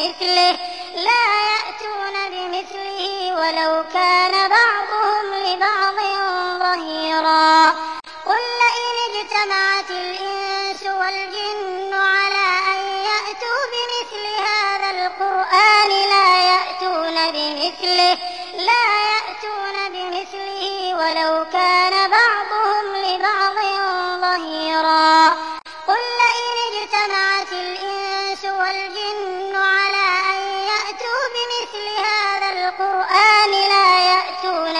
Speaker 2: بمثله ولو كان بعضهم لبعض ظهيرا قل لئن اجتمعت الإنس والجن على أن يأتوا بمثل هذا القرآن لا يأتون بمثله ولو كان بعضهم لبعض ظهيرا قل لئن اجتمعت الإنس والجن على أن يأتوا بمثل هذا القرآن لا يأتون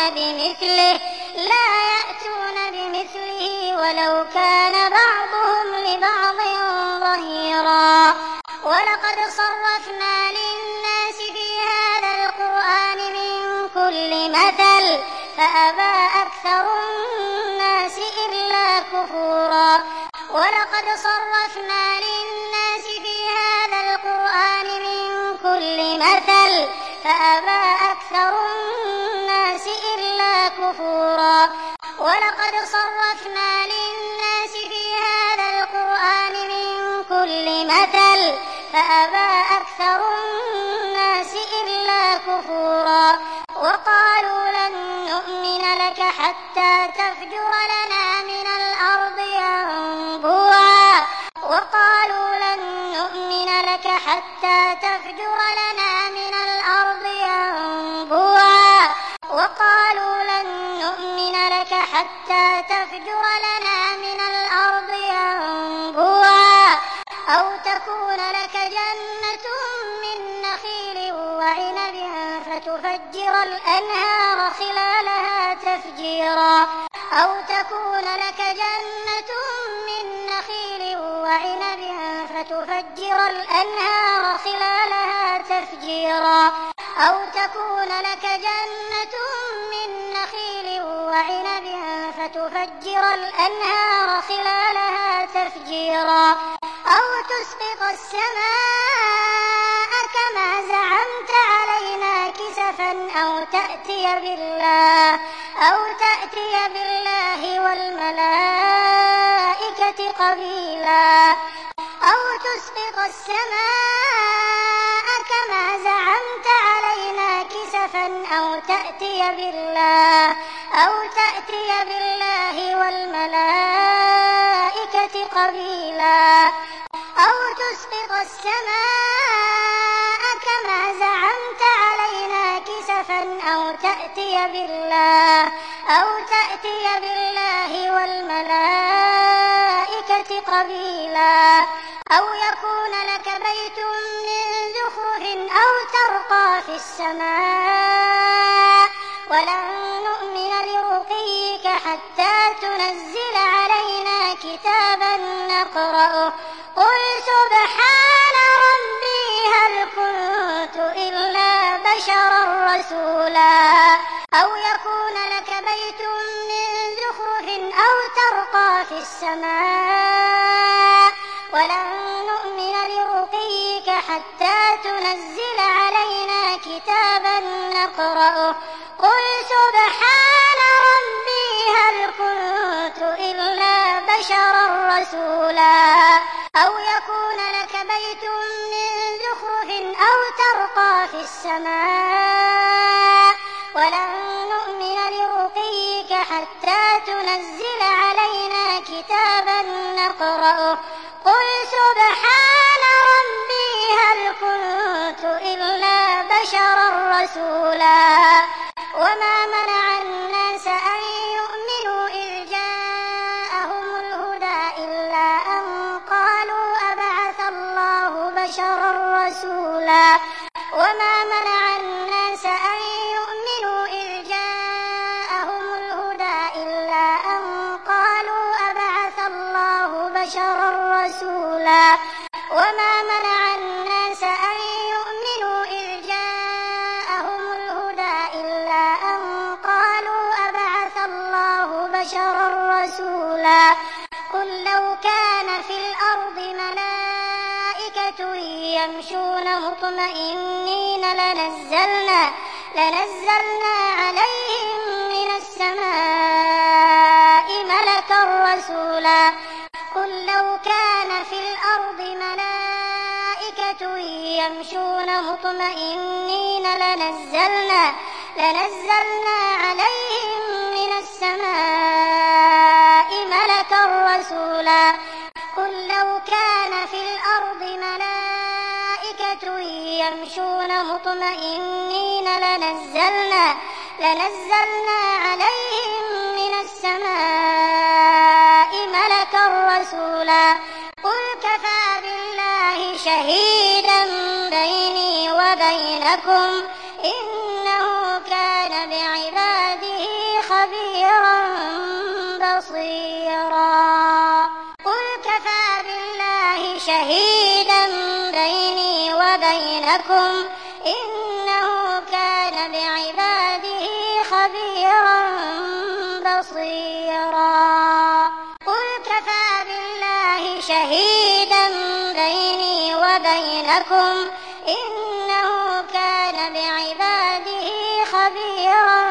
Speaker 2: بمثله ولو كان بعضهم لبعض ظهيرا ولقد صرفنا للناس في هذا القرآن من كل مثل فأبى أكثر الناس إلا كفورا ولقد صرفنا للناس في هذا القرآن من كل مثل فأبى أكثر الناس إلا كفورا ولقد صرفنا للناس في هذا القرآن من كل مثل فأبى أكثر الناس إلا كفورا وقالوا لن نؤمن لك حتى تفجر لنا من الأرض ينبوعا وقالوا لن نؤمن لك حتى تفجر لنا من الأرض ينبوعا وقالوا لن نؤمن لك حتى تفجر لنا من الأرض ينبوعا أو تكون لك جنة من نخيل وعنب فتفجر الأنهار خلالها تفجيرا أو تكون لك جنة من نخيل وعنب فتفجر الأنهار خلالها تفجيرا أو تكون لك جنة من نخيل وعنب فتفجر الأنهار خلالها تفجيرا أو تسقط السماء كما زعمت علينا كسفا أو تأتي بالله والملائكة قبيلا أو تسقط السماء كما زعمت علينا كسفا أو تأتي بالله والملائكة قبيلا أو تسقط السماء كما زعمت علينا كسفا أو تأتي بالله والملائكة قبيلا أو يكون لك بيت من زخرف أو ترقى في السماء ولن نؤمن لرقيك حتى تنزل علينا كتابا نقرأه قل سبحان ربي هل كنت إلا بشرا رسولا أو يكون لك بيت من زخرف أو ترقى في السماء ولن نؤمن لرقيك حتى تنزل علينا كتابا نقرأه قل سبحان ربي هل كنت إلا بشرا رسولا أو يكون لك بيت من زخرف أو ترقى في السماء ولن نؤمن لرقيك حتى تنزل علينا كتابا نقرأه قل سبحان ربي هل كنت إلا بشرا رسولا وما منع الناس أن يؤمنوا إذ جاءهم الهدى إلا أن قالوا أبعث الله بشرا رسولا وما منع الناس أن يؤمنوا إذ جاءهم الهدى إلا أن قالوا أبعث الله بشرا رسولا وما منع الناس أن يؤمنوا إذ جاءهم الهدى إلا أن قالوا أبعث الله بشرا رسولا قل لو كان في الأرض ملائكة يمشون مطمئنين لنزلنا عليهم من السماء ملكا رسولا قل لو كان في الأرض ملائكة يمشون مطمئنين لنزلنا عليهم من السماء ملكا رسولا قل لو كان في الأرض ملائكة يمشون مطمئنين لنزلنا عليهم من السماء ملكا رسولا قل كفى بالله شهيدا بيني وبينكم إنه كان بعباده خبيرا بصيرا قل كفى بالله شهيدا بيني وبينكم إنه كان بعباده خبيرا بصيرا قل كفى بالله شهيدا بيني وبينكم إنه كان بعباده خبيرا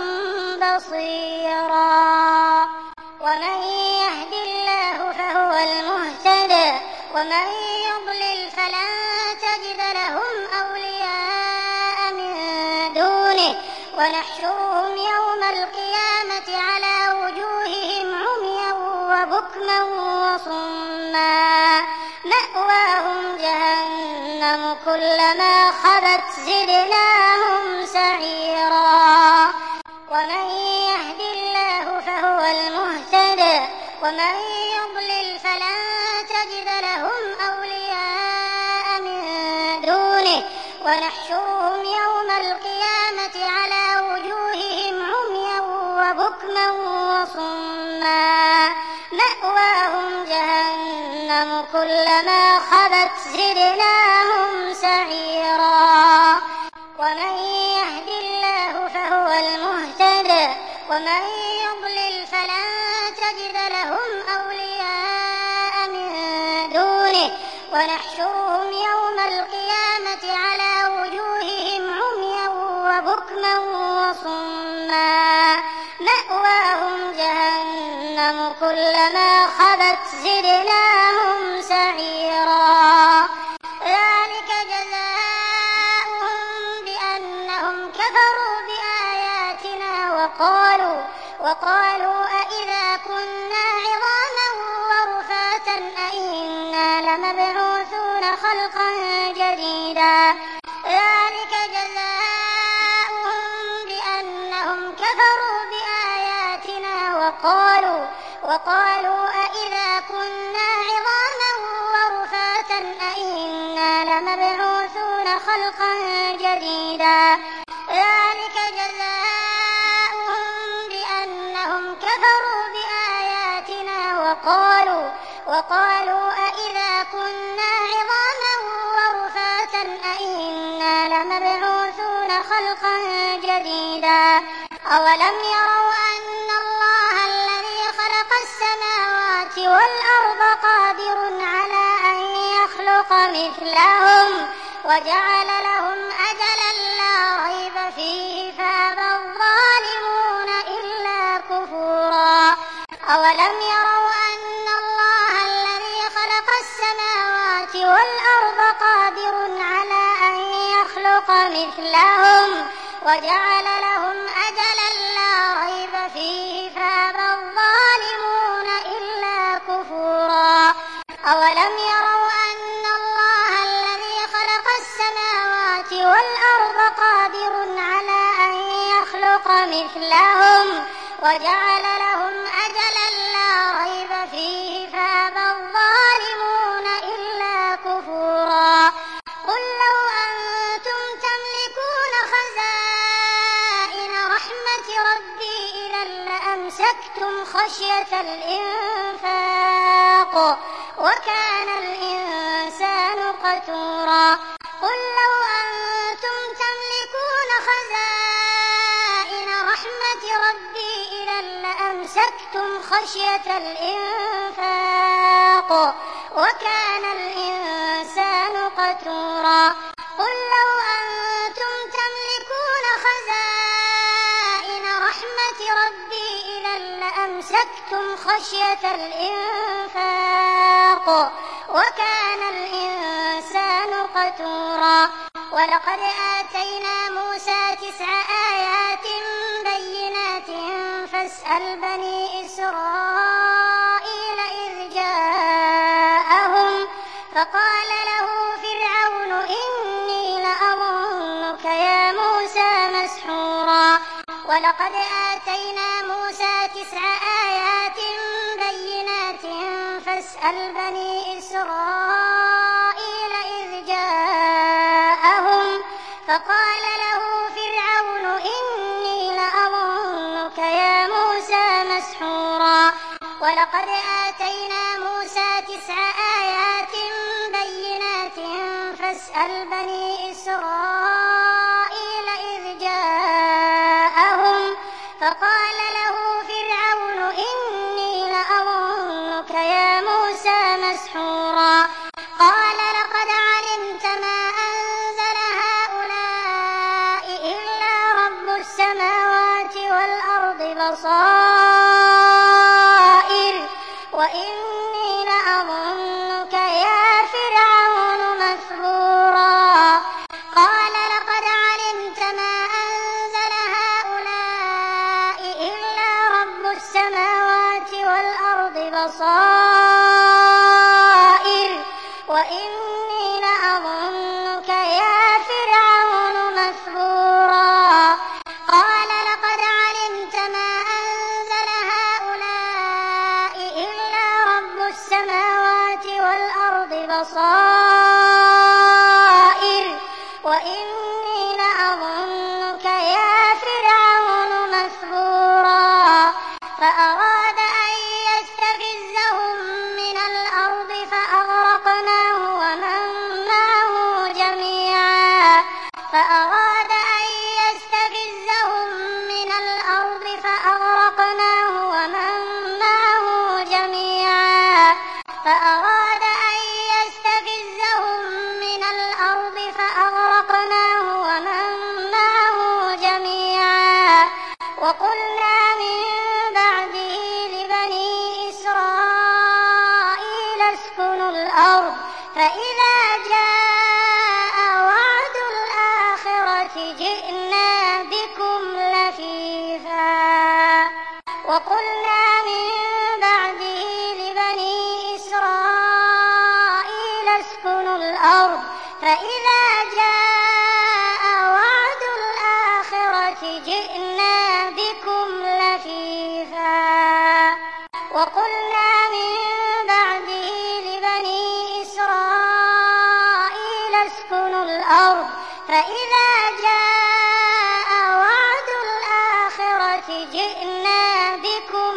Speaker 2: بصيرا ومن يهد الله فهو المهتد ومن يضلل فلن تجد لهم أولياء من دونه ونحشرهم يوم القيامة على وجوههم عميا وبكما وصما مأواهم جهنم كلما خبت زدناهم سعيرا ومن يهد الله فهو المهتد ومن يضلل فلن تجد لهم أولياء من دونه ونحشرهم يوم القيامة على وجوههم عميا وبكما وصما مأواهم جهنم كلما خبت زدناهم سعيرا ومن يهد الله فهو المهتد ومن يضلل فلن تجد لهم أولياء من دونه ونحشرهم يوم القيامة على وجوههم عميا وبكما وصما مأواهم جهنم كلما خبت زدناهم سعيرا ذلك جزاؤهم بأنهم كفروا بآياتنا وقالوا أإذا كنا عظاما ورفاتا أإنا لمبعوثون خلقا جديدا ذلك جزاؤهم بأنهم كفروا بآياتنا وقالوا أإذا كنا عظاما ورفاتا أإنا لمبعوثون خلقا جديدا ذلك جزاؤهم بأنهم كفروا بآياتنا وقالوا أإذا كنا عظاما ورفاتا أإنا لمبعوثون خلقا جديدا أولم يروا أن الله الذي خلق السماوات والأرض قادر على أن يخلق مثلهم وجعل لهم أجلا لا ريب فيه فأبى الظالمون إلا كفورا أولم يروا أن الله الذي خلق السماوات والأرض قادر على أن يخلق مثلهم وجعل لهم أجلا لا ريب فيه فأبى الظالمون إلا كفورا أولم يروا أن الله الذي خلق السماوات والأرض قادر على أن يخلق مثلهم وجعل لهم أجلا لا ريب فيه فأبى الظالمون إلا كفورا قل لو أنتم تملكون خزائن رحمة ربي إذا لأمسكتم خشية الإنفاق وكان الإنسان قتورا قل لو أنتم تملكون خزائن رحمة ربي إذا لأمسكتم خشية الإنفاق وكان الإنسان قتورا قل لو أنتم تملكون خزائن رحمة ربي إذا لأمسكتم خشية الإنفاق وكان الإنسان قتورا ولقد آتينا موسى 9 آيات بينات فاسأل بني إسرائيل إذ جاءهم فقال له فرعون إني لأظنك يا موسى مسحورا ولقد آتينا موسى 9 آيات بينات فاسأل بني إسرائيل إذ جاءهم فقال له فرعون إني لأظنك يا موسى مسحورا ولقد آتينا موسى 9 آيات بينات فاسأل بني إسرائيل إذ جاءهم فقال له فرعون إني لأظنك يا موسى مسحورا قال لقد علمت ما أنزل هؤلاء إلا رب السماوات والأرض بصائر وإني لأظنك يا فرعون مثبورا قال لقد علمت ما أنزل هؤلاء إلا رب السماوات والأرض بصائر وإني لأظنك يا فرعون مثبورا قال لقد علمت ما أنزل هؤلاء إلا رب السماوات والأرض بصائر وإني لأظنك يا فرعون مثبورا الأرض فأغرقناه ومن معه جميعا فأراد أن يستفزهم من الأرض فأغرقناه ومن معه جميعا وقلنا من بعده لبني إسرائيل اسكنوا الأرض فإذا جاء وعد الآخرة جئنا بكم لفيفا وقلنا من بعده لبني إسرائيل اسكنوا الأرض فإذا جاء وعد الآخرة جئنا بكم لفيفا وقلنا من بعده لبني إسرائيل اسكنوا الأرض فإذا جاء وعد الآخرة جئنا بكم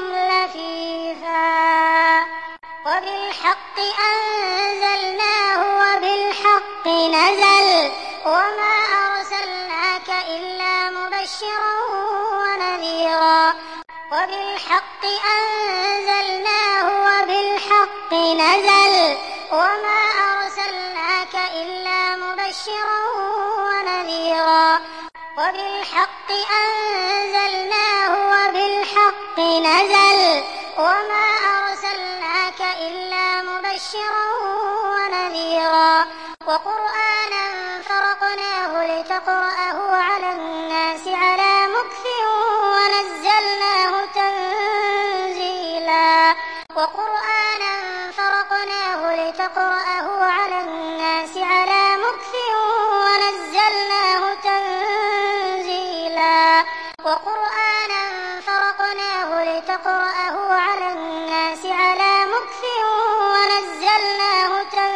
Speaker 2: لفيفا وبالحق أنزلناه وبالحق نزل وما أرسلناك إلا مبشرا ونذيرا وبالحق أنزلناه وبالحق نزل وما أرسلناك إلا مبشرا ونذيرا وبالحق أنزلناه وبالحق نزل وما أرسلناك إلا مبشرا ونذيرا وقرآنا فرقناه لتقرأه على الناس على مكث ونزلناه تنزيلا وقرآنا فرقناه لتقرأه على الناس على مكث ونزلناه تنزيلا وقرآنا فرقناه لتقرأه على الناس على مكث ونزلناه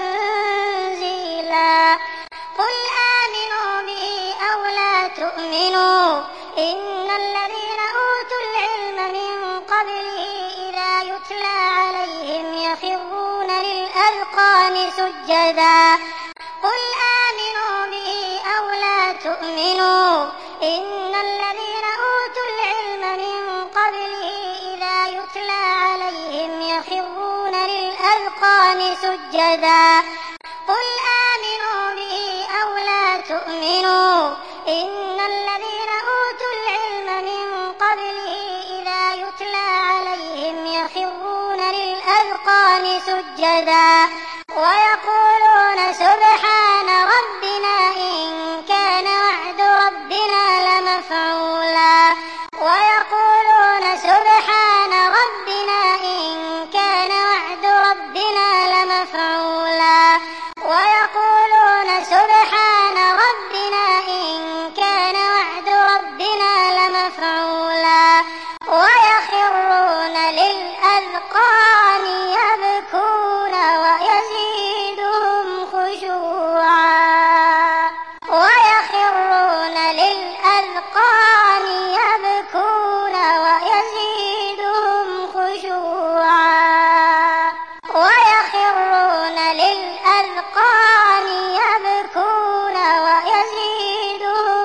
Speaker 2: تنزيلا قل آمنوا به أو لا تؤمنوا إن الذين أوتوا العلم من قبله إذا يتلى عليهم يخرون للأذقان سجدا قل آمنوا به أو لا تؤمنوا إن الذين أوتوا العلم من قبله إذا يتلى عليهم يخرون للأذقان سجدا قل آمنوا به أو لا تؤمنوا إن الذين أوتوا العلم من قبله إذا يتلى عليهم يخرون للأذقان سجدا ويقولون سبحان ربنا إن كان وعد ربنا لمفعولا ويقولون سبحان ربنا إن كان وعد ربنا لمفعولا ويقولون سبحان ربنا إن كان وعد ربنا لمفعولا ويخرون للأذقان يبكون ويزيدهم خشوعا ويخرون للأذقان يبكون ويزيدهم خشوعا ويخرون للأذقان يبكون ويزيدهم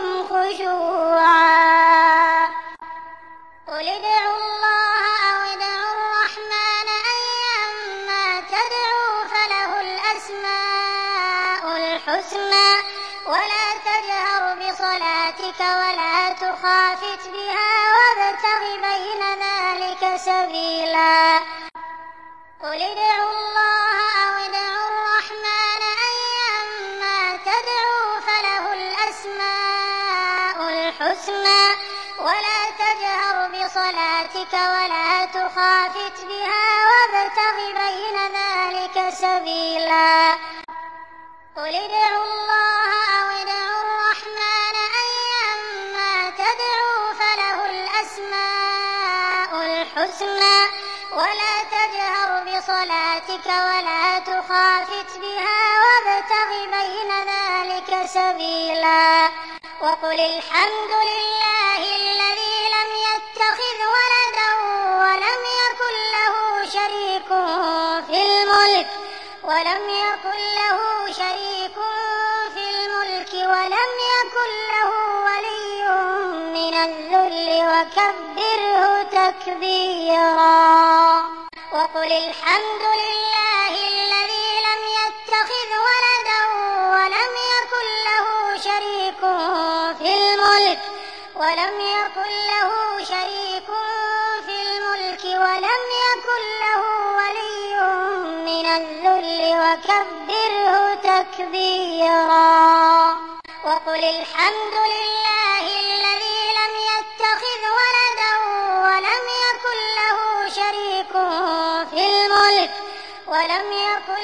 Speaker 2: خشوعا قل ادعوا الله أو ادعوا الرحمن أيما تدعوا فله الأسماء الحسنى ولا تجهر بصلاتك ولا تخافت بها وابتغ بين ذلك سبيلا قل ادعوا الله أو ادعوا الرحمن أيما تدعوا فله الأسماء الحسنى ولا تجهر بصلاتك ولا تخافت بها وابتغ بين ذلك سبيلا قل ادعوا الله أو ادعوا الرحمن أيما تدعوا فله الأسماء الحسنى ولا تجهر بصلاتك ولا تخافت بها وابتغ بين ذلك سبيلا وقل الحمد لله الذي لم يتخذ ولدا ولم يكن له شريك في الملك ولم يكن له شريك في الملك ولم يكن له ولي من الذل وكبره تكبيرا وقل الحمد لله الذي لم يتخذ ولدا ولم يكن له شريك في الملك ولم يكن له ولي من الذل وكبره تكبيرا وقل الحمد لله الذي لم يتخذ ولدا ولم يكن له شريك في الملك ولم يكن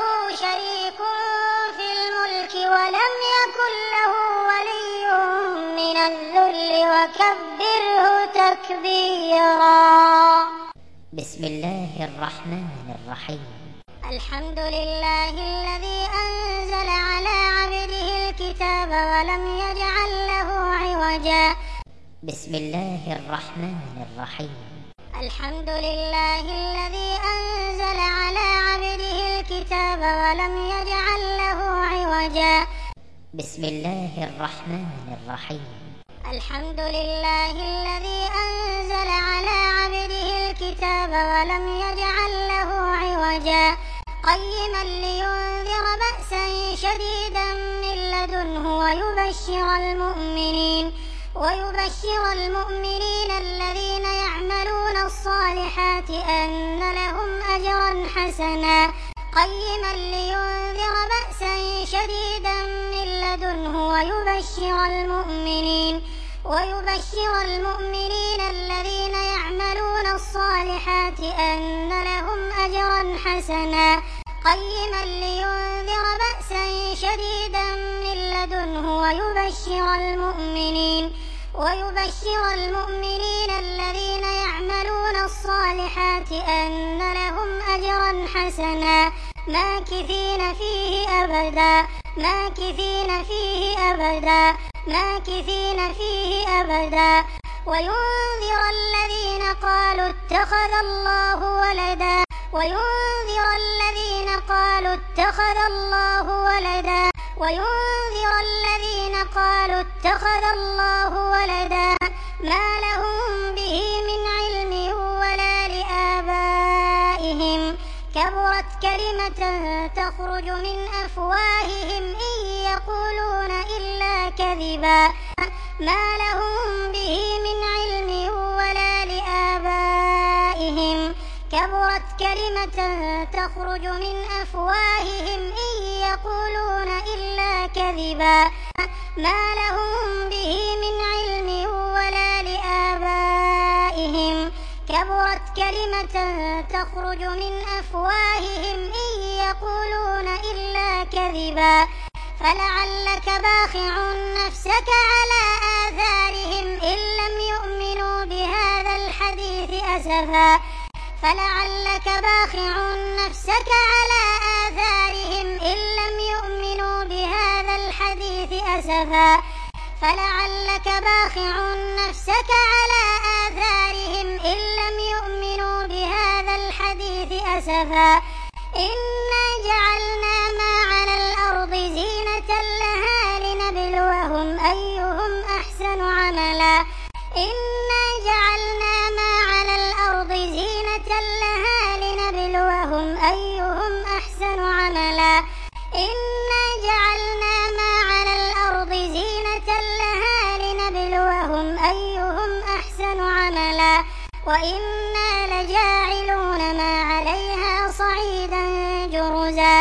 Speaker 2: له ولي من الذل وكبره تكبيرا.
Speaker 1: بسم الله الرحمن الرحيم.
Speaker 2: الحمد لله الذي أنزل على عبده الكتاب ولم يجعل له عوجا.
Speaker 1: بسم الله الرحمن الرحيم.
Speaker 2: الحمد لله الذي أنزل على عبده الكتاب ولم يجعل له عوجا.
Speaker 1: بسم الله الرحمن الرحيم.
Speaker 2: الحمد لله الذي أنزل على عبده الكتاب ولم يجعل له عوجا قيما لينذر بأسا شديدا من لدنه ويبشر المؤمنين الذين يعملون الصالحات أن لهم أجرا حسنا قيما لينذر بأسا شديدا من لدنه ويبشر المؤمنين الذين يعملون الصالحات أن لهم أجرا حسنا قيما لينذر بأسا شديدا من لدنه ويبشر المؤمنين الذين يعملون الصالحات أن لهم أجرا حسنا ماكثين فيه أبدا وينذر الذين قالوا اتخذ الله ولدا ما لهم به من علم ولا لآبائهم كبرت كلمة تخرج من أفواههم إن يقولون إلا كذبا ما لهم به من علم ولا لآبائهم كبرت كلمة تخرج من أفواههم إن يقولون إلا كذبا ما لهم به من علم ولا لآبائهم كبرت كلمة تخرج من أفواههم إن يقولون إلا كذبا فلعلك باخع نفسك على آثارهم إن لم يؤمنوا بهذا الحديث أسفا فلعلك باخع نفسك على آثارهم إن لم يؤمنوا بهذا الحديث أسفا فلعلك باخع نفسك على آثارهم إن لم يؤمنوا بهذا الحديث أسفا إنا جعلنا ما على الأرض زينة لها لنبلوهم أيهم أحسن عملا إنا جعلنا ما على الأرض زينة لها لنبلوهم أيهم أحسن عملا إنا جعلنا ما على الأرض زينة لها لنبلوهم أيهم أحسن عملا وإنا لجاعلون ما عليها صعيدا جرزا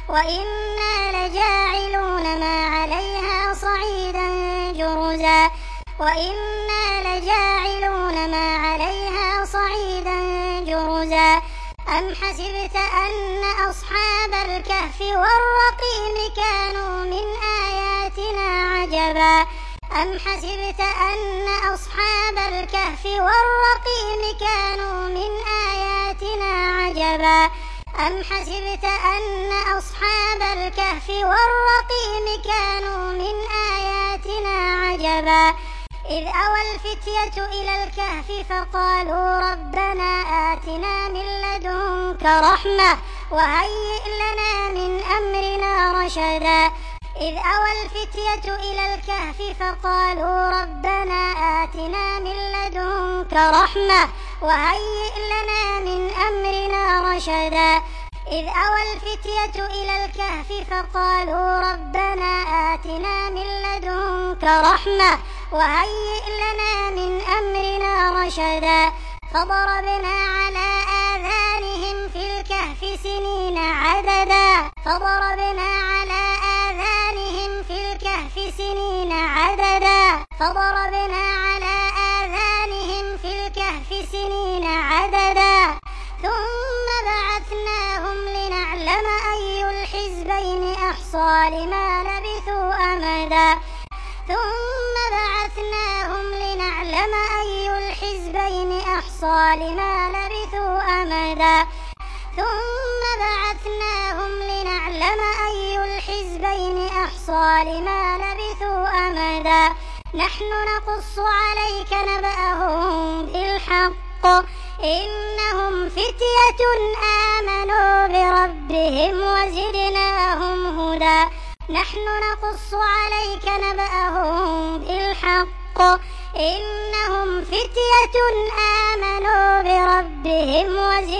Speaker 2: أم حسبت أن أصحاب الكهف والرقيم كانوا من آياتنا عجبا أم حسبت أن أصحاب الكهف والرقيم كانوا من آياتنا عجبا أم حسبت أن أصحاب الكهف والرقيم كانوا من آياتنا عجبا إذ أوى الفتية إلى الكهف فقالوا ربنا آتنا من لدنك رحمة وهيئ لنا من أمرنا رشدا إذ أوى الفتية إلى الكهف فقالوا ربنا آتنا من لدنك رحمة وهيئ لنا من أمرنا رشدا إذ أوى الفتية إلى الكهف فقالوا ربنا آتنا من لدنك رحمة وهيئ لنا من أمرنا رشدا فضربنا على آذانهم في الكهف سنين عددا فضربنا على آذانهم في الكهف سنين عددا فضربنا على آذانهم في الكهف سنين عددا ثم بعثناهم لنعلم أي الحزبين أحصى لما لبثوا أمدا ثم بعثناهم لنعلم أي الحزبين أحصى لما لبثوا أمدا ثم بعثناهم لنعلم أي الحزبين أحصى لما لبثوا أمدا نحن نقص عليك نبأهم بالحق إنهم فتية آمنوا بربهم وزدناهم هدى نحن نقص عليك نبأهم بالحق إنهم فتية آمنوا بربهم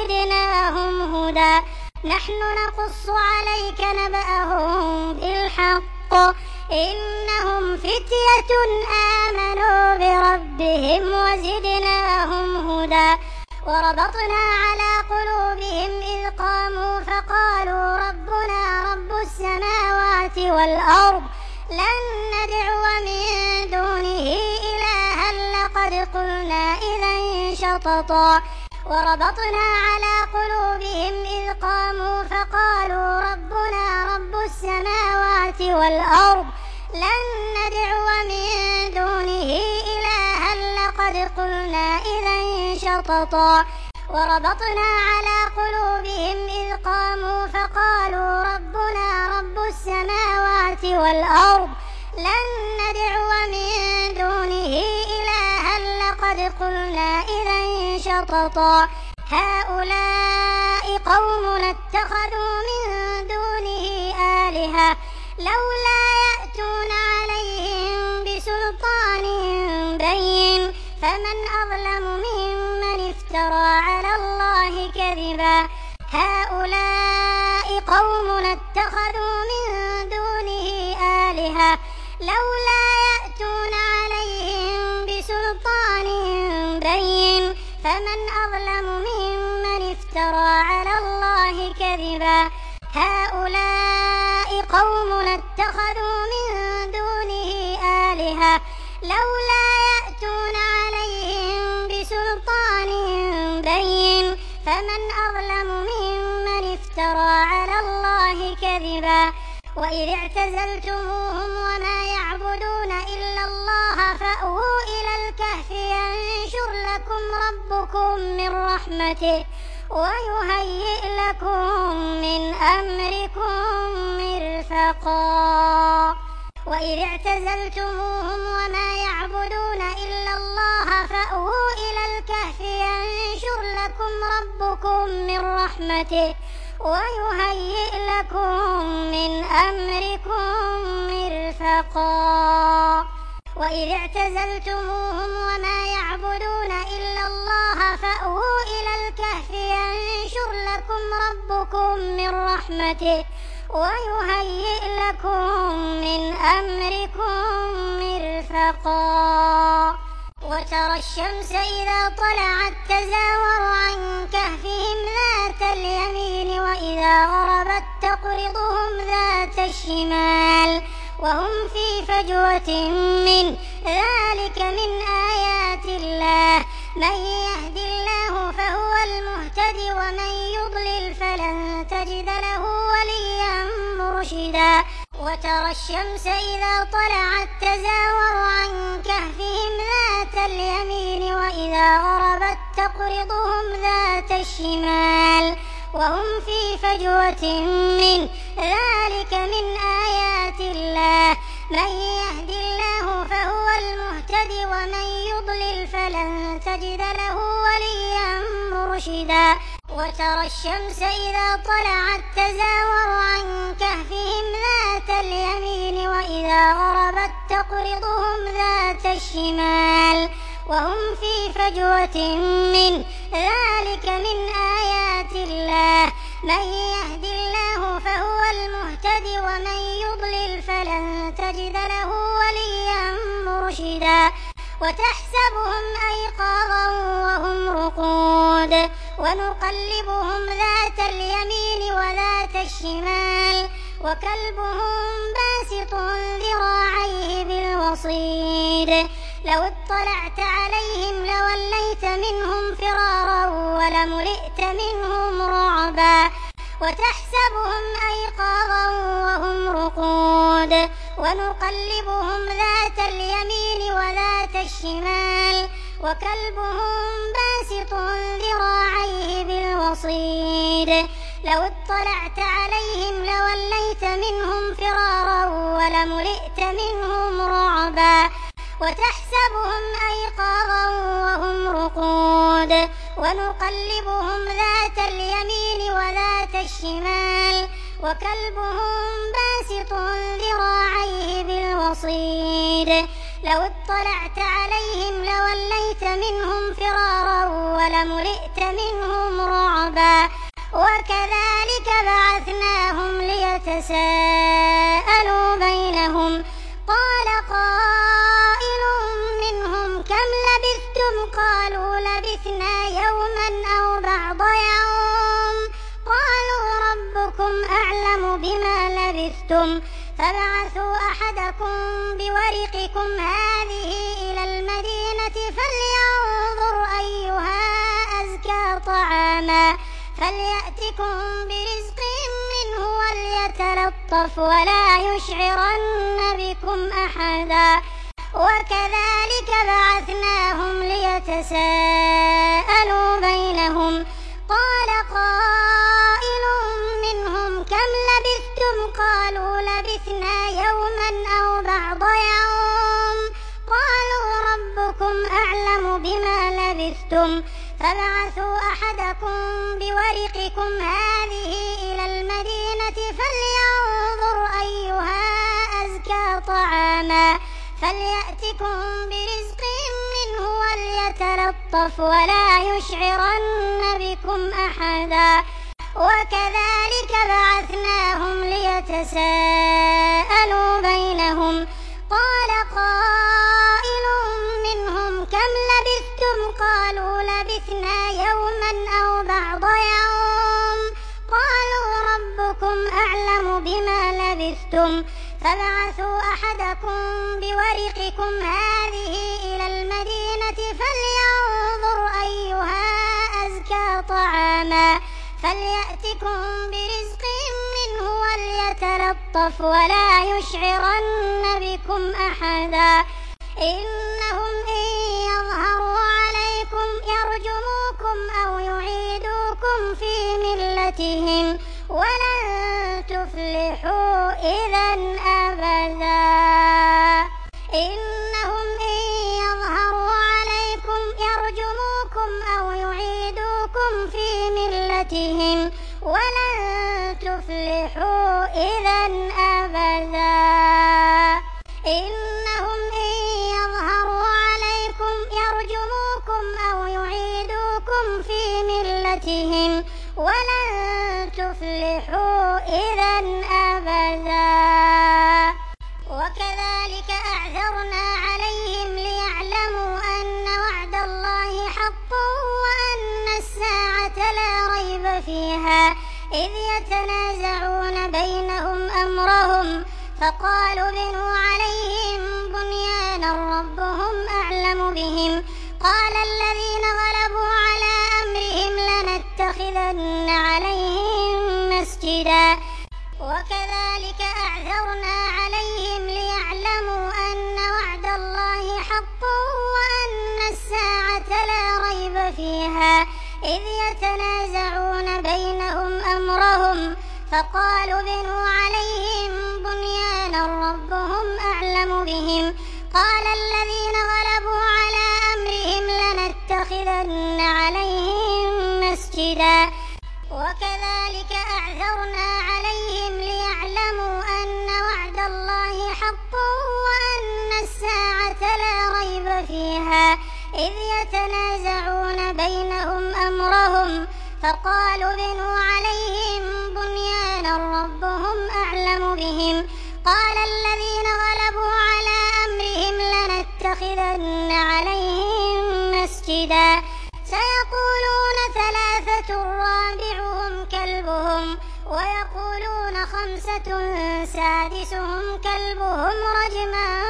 Speaker 2: وزدناهم هدى نحن نقص عليك نبأهم بالحق إنهم فتية آمنوا بربهم وزدناهم هدى وربطنا على قلوبهم إذ قاموا فقالوا ربنا رب السماوات والأرض لن ندعو من دونه إلها لقد قلنا إذا شططا وربطنا على قلوبهم إذ قاموا فقالوا ربنا رب السماوات والأرض لن ندعو من دونه إلها لقد قلنا إذا شططا وربطنا على قلوبهم إذ قاموا فقالوا ربنا رب السماوات والأرض لن ندعو من دونه إلها لقد قلنا إذا شططا هؤلاء قومنا اتخذوا من دونه آلهة لولا يأتون عليهم بسلطان بين فمن أظلم ممن افترى على الله كذبا هؤلاء قومنا اتخذوا من دونه آلهة لولا يأتون عليهم بسلطان بين فمن أظلم ممن افترى على الله كذبا هؤلاء قومنا اتخذوا من دونه آلهة لولا يأتون عليهم بسلطان بين فمن أظلم ممن افترى على الله كذبا وإذ اعتزلتموهم وما يعبدون إلا الله فأووا إلى الكهف ينشر لكم ربكم من رحمته ويهيئ لكم من أمركم مرفقا وإذ اعتزلتموهم وما يعبدون إلا الله فأووا إلى الكهف ينشر لكم ربكم من رحمته ويهيئ لكم من أمركم مرفقا وإذ اعتزلتموهم وما يعبدون إلا الله فأووا إلى الكهف ينشر لكم ربكم من رحمته ويهيئ لكم من أمركم مرفقا وترى الشمس إذا طلعت تزاور عن كهفهم ذات اليمين وإذا غربت تقرضهم ذات الشمال وهم في فجوة من ذلك من آيات الله من يهد الله فهو المهتد ومن يضلل فلن تجد له وليا مرشدا وترى الشمس إذا طلعت تزاور عن كهفهم ذات اليمين وإذا غربت تقرضهم ذات الشمال وهم في فجوة من ذلك من آيات الله من يهد الله فهو المهتد ومن يضلل فلن تجد له وليا مرشدا وترى الشمس إذا طلعت تزاور عن كهفهم ذات اليمين وإذا غربت تقرضهم ذات الشمال وهم في فجوة منه ذلك من آيات الله من يهد الله فهو المهتد ومن يضلل فلن تجد له وليا مرشدا وتحسبهم أيقاظا وهم رقود ونقلبهم ذات اليمين وذات الشمال وكلبهم باسط ذراعيه بالوصيد لو اطلعت عليهم لوليت منهم فرارا ولملئت منهم رعبا وتحسبهم أيقاظا وهم رقود ونقلبهم ذات اليمين وذات الشمال وكلبهم باسط ذراعيه بالوصيد لو اطلعت عليهم لوليت منهم فرارا ولملئت منهم رعبا وتحسبهم أيقاظا وهم رقود ونقلبهم ذات اليمين وذات الشمال وكلبهم باسط ذراعيه بالوصيد لو اطلعت عليهم لوليت منهم فرارا ولملئت منهم رعبا وكذلك بعثناهم ليتساءلوا بينهم قال قائل منهم كم لبثتم قالوا لبثنا يوما أو بعض يوم قالوا ربكم أعلم بما لبثتم فابعثوا أحدكم بورقكم هذه إلى المدينة فلينظر أيها أزكى طعاما فليأتكم برزق منه وليتلطف ولا يشعرن بكم أحدا وكذلك بعثناهم ليتساءلوا بينهم قال قائل منهم كم لبثتم قالوا لبثنا يوما أو بعض يوم قالوا ربكم أعلم بما لبثتم فابعثوا أحدكم بورقكم هذه إلى المدينة فلينظر أيها أزكى طعاما فليأتكم برزق منه وليتلطف ولا يشعرن بكم أحدا وكذلك بعثناهم ليتساءلوا بينهم قال قائل منهم كم لبثتم قالوا لبثنا يوما أو بعض يوم قالوا ربكم أعلم بما لبثتم فابعثوا أحدكم بورقكم هذه إلى المدينة فلينظر أيها أزكى طعاما فليأتكم برزق منه وليتلطف ولا يشعرن بكم أحدا إنهم إن يظهروا عليكم يرجموكم أو يعيدوكم في ملتهم ولن تفلحوا إذا أبدا إنهم إن يظهروا عليكم يرجموكم أو يعيدوكم في ملتهم ولن تفلحوا إذا أبدا إنهم إن يظهروا عليكم يرجموكم أو يعيدوكم في ملتهم ولن تفلحوا إذا أبدا وكذلك أعثرنا عليهم ليعلموا أن وعد الله حق وأن الساعة لا ريب فيها إذ يتنازعون بينهم أمرهم فقالوا بنوا عليهم بنيانا ربهم أعلم بهم قال الذين غلبوا على أمرهم لنتخذن عليهم مسجدا وكذلك أعثرنا عليهم ليعلموا أن وعد الله حق وأن الساعة لا ريب فيها إذ يتنازعون بينهم أمرهم فقالوا بنوا عليهم بنيانا ربهم أعلم بهم قال الذين غلبوا على أمرهم لنتخذن عليهم مسجدا كذلك أعثرنا عليهم ليعلموا أن وعد الله حق وأن الساعة لا ريب فيها إذ يتنازعون بينهم أمرهم فقالوا ابنوا عليهم بنيانا ربهم أعلم بهم قال الذين غلبوا على أمرهم لنتخذن عليهم مسجدا سيقولون ثلاثة رابعهم كلبهم ويقولون خمسة سادسهم كلبهم رجما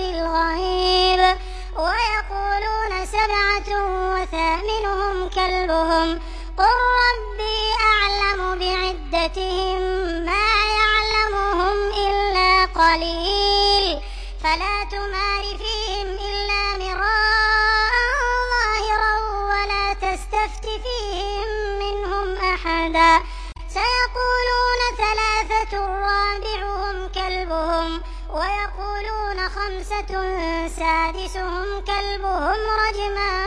Speaker 2: بالغيب ويقولون سبعة وثامنهم كلبهم قل ربي أعلم بعدتهم ما يعلمهم إلا قليل فلا تمار فيهم إلا مراء ظاهرا ولا تستفت فيهم منهم أحدا سيقولون ثلاثة رابعهم كلبهم ويقولون خمسة سادسهم كلبهم رجما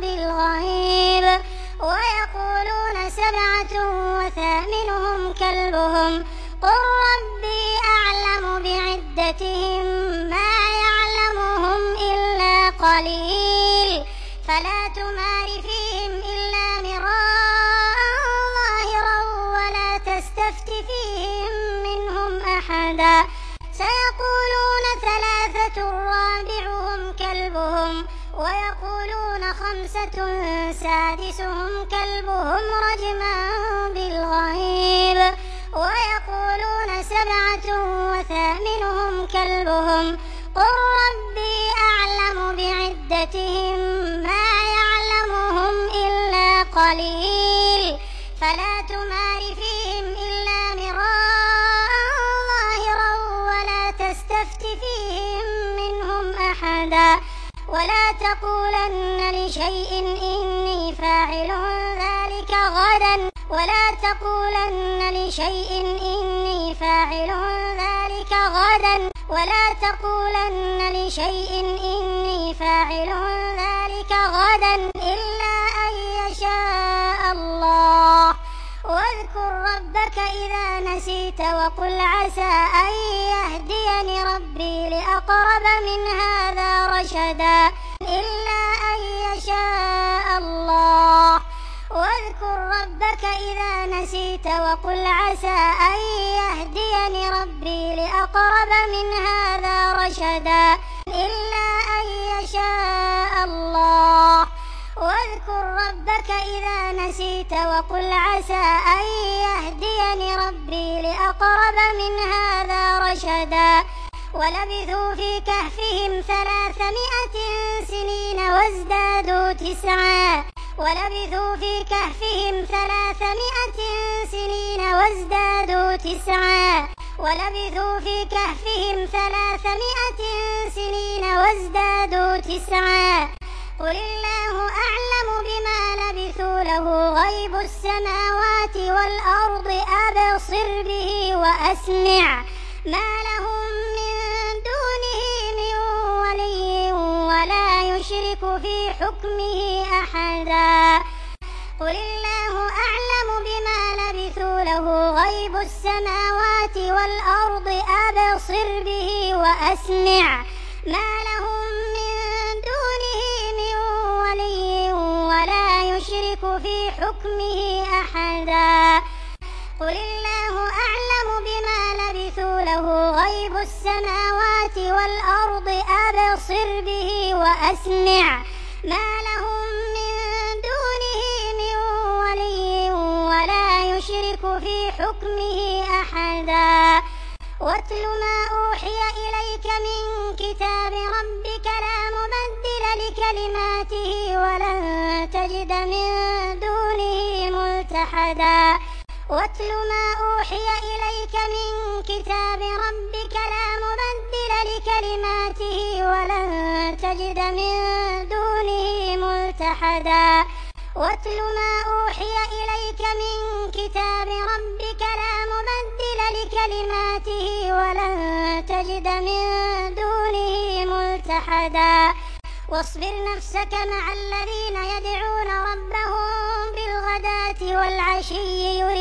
Speaker 2: بالغيب ويقولون سبعة وثامنهم كلبهم قل ربي أعلم بعدتهم ما يعلمهم إلا قليل فلا تمار فيهم إلا مراء ظاهرا ولا تستفت فيهم منهم أحدا سيقولون ثلاثة رابعهم كلبهم ويقولون خمسة سادسهم كلبهم رجما بالغيب ويقولون سبعة وثامنهم كلبهم قل ربي أعلم بعدتهم ما يعلمهم إلا قليل فلا تمار فيهم إلا مراء ظاهرا ولا تستفت فيهم منهم أحدا ولا تقولن لشيء إني فاعل ذلك غدا ولا تقولن لشيء إني فاعل ذلك غدا ولا تقولن لشيء إني فاعل ذلك غدا إلا أن يشاء الله واذكر ربك إذا نسيت وقل عسى أن يهديني ربي لأقرب من هذا رشدا إلا أن يشاء الله واذكر ربك إذا نسيت وقل عسى أن يهديني ربي لأقرب من هذا رشدا إلا أن يشاء الله واذكر ربك إذا نسيت وقل عسى أن يهديني ربي لأقرب من هذا رشدا ولبثوا في كهفهم 300 سنين وازدادوا 9 ولبثوا في كهفهم 300 سنين وازدادوا 9 ولبثوا في كهفهم 300 سنين وازدادوا 9 قل الله أعلم بما لبثوا له غيب السماوات والأرض أبصر به وأسمع ما لهم من دونه من ولي ولا يشرك في حكمه أحدا قل الله أعلم بما لبثوا له غيب السماوات والأرض أبصر به وأسمع ما لهم من دونه من ولي ولا يشرك في حكمه أحدا قل الله أعلم بما لبثوا له غيب السماوات والأرض أبصر به وأسمع ما لهم من دونه من ولي ولا يشرك في حكمه أحدا واتل ما أوحي إليك من كتاب ربك لا مبدل لكلماته ولن تجد من دونه ملتحدا واتل ما أوحي إليك من كتاب ربك لا مبدل لكلماته ولن تجد من دونه ملتحدا واتل ما أوحي إليك من كتاب ربك لا مبدل لكلماته ولن تجد من دونه ملتحدا واصبر نفسك مع الذين يدعون ربهم بالغداة والعشي يريدون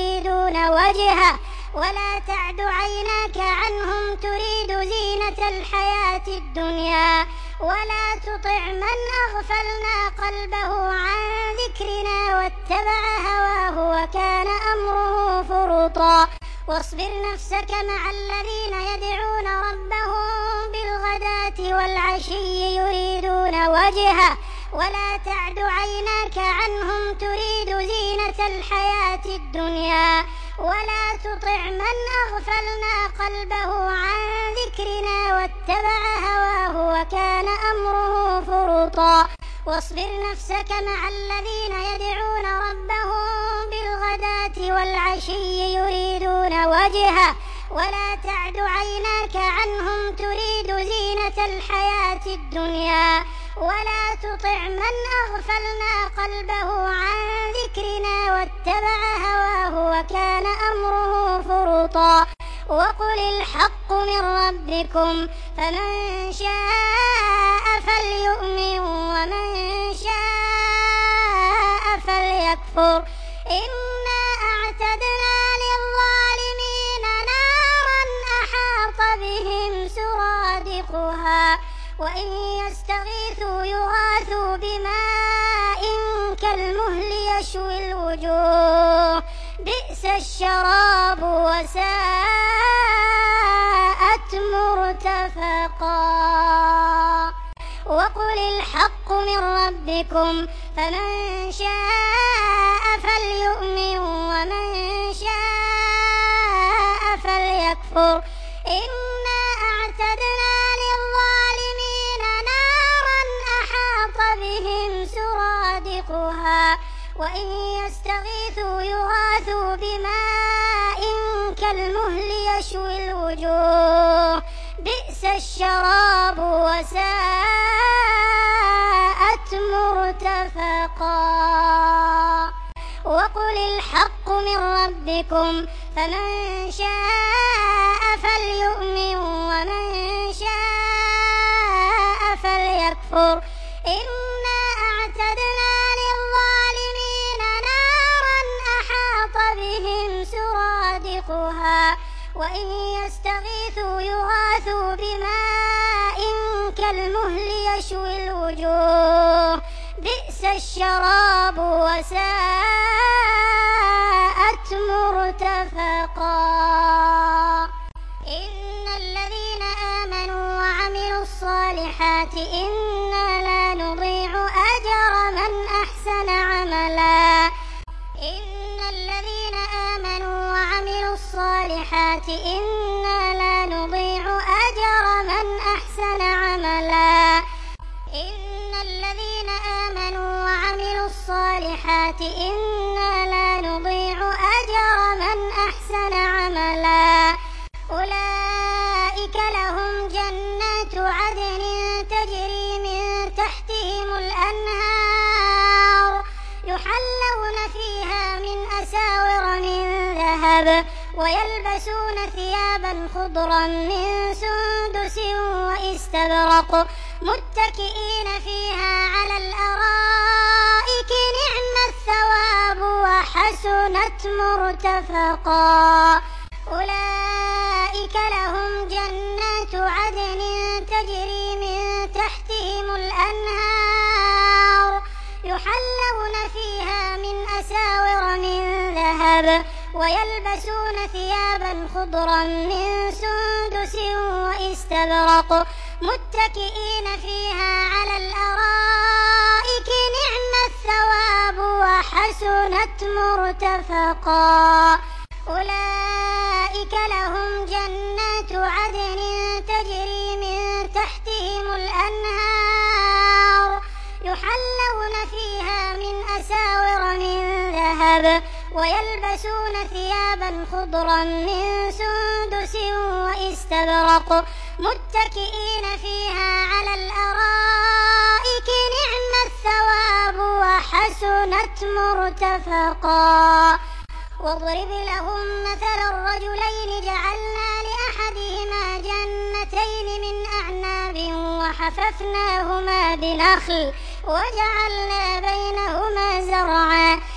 Speaker 2: يريدون وجهه ولا تعد عيناك عنهم تريد زينة الحياة الدنيا ولا تطع من أغفلنا قلبه عن ذكرنا واتبع هواه وكان أمره فرطا واصبر نفسك مع الذين يدعون ربهم بالغداة والعشي يريدون وجهه ولا تعد عيناك عنهم تريد زينة الحياة الدنيا ولا تطع من أغفلنا قلبه عن ذكرنا واتبع هواه وكان أمره فرطا واصبر نفسك مع الذين يدعون ربهم بالغداة والعشي يريدون وجهه ولا تعد عيناك عنهم تريد زينة الحياة الدنيا ولا تطع من أغفلنا قلبه عن ذكرنا واتبع هواه وكان أمره فرطا وقل الحق من ربكم فمن شاء فليؤمن ومن شاء فليكفر إنا أعتدنا للظالمين نارا أحاط بهم سرادقها وإن يستغيثوا يغاثوا بماء كالمهل يشوي الوجوه بئس الشراب وساءت مرتفقا وقل الحق من ربكم فمن شاء فليؤمن ومن شاء فليكفر إنا أعتدنا للظالمين نارا أحاط بهم سرادقها وإن يستغيثوا يغاثوا بماء كالمهل يشوي الوجوه بئس الشراب وساءت مرتفقا وقل الحق من ربكم فمن شاء فليؤمن ومن شاء فليكفر إنا أعتدنا للظالمين نارا أحاط بهم سرادقها وإن يستغيثوا يغاثوا بماء كالمهل يشوي الوجوه بئس الشراب وساءت مرتفقا إن الذين آمنوا وعملوا الصالحات إنا لا نضيع أجر من أحسن عملا إن الذين آمنوا وعملوا الصالحات إنا لا نضيع أجر من أحسن عملا إن الذين آمنوا وعملوا الصالحات إنا لا نضيع أجر من أحسن عملا أولئك لهم جنات عدن تجري من تحتهم الأنهار يحلون فيها من أساور من ذهب ويلبسون ثيابا خضرا من سندس وإستبرق متكئين فيها على الأرائك نعم الثواب وحسنت مرتفقا أولئك لهم جنات عدن تجري من تحتهم الأنهار يحلون فيها من أساور من ذهب ويلبسون ثيابا خضرا من سندس وإستبرق متكئين فيها على الأرائك نعم الثواب وحسنت مرتفقا أولئك لهم جنات عدن تجري من تحتهم الأنهار يحلون فيها من أساور من ذهب ويلبسون ثيابا خضرا من سندس وإستبرق متكئين فيها على الأرائك نعم الثواب وحسنت مرتفقا واضرب لهم مثل الرجلين جعلنا لأحدهما جنتين من أعناب وحففناهما بنخل وجعلنا بينهما زرعا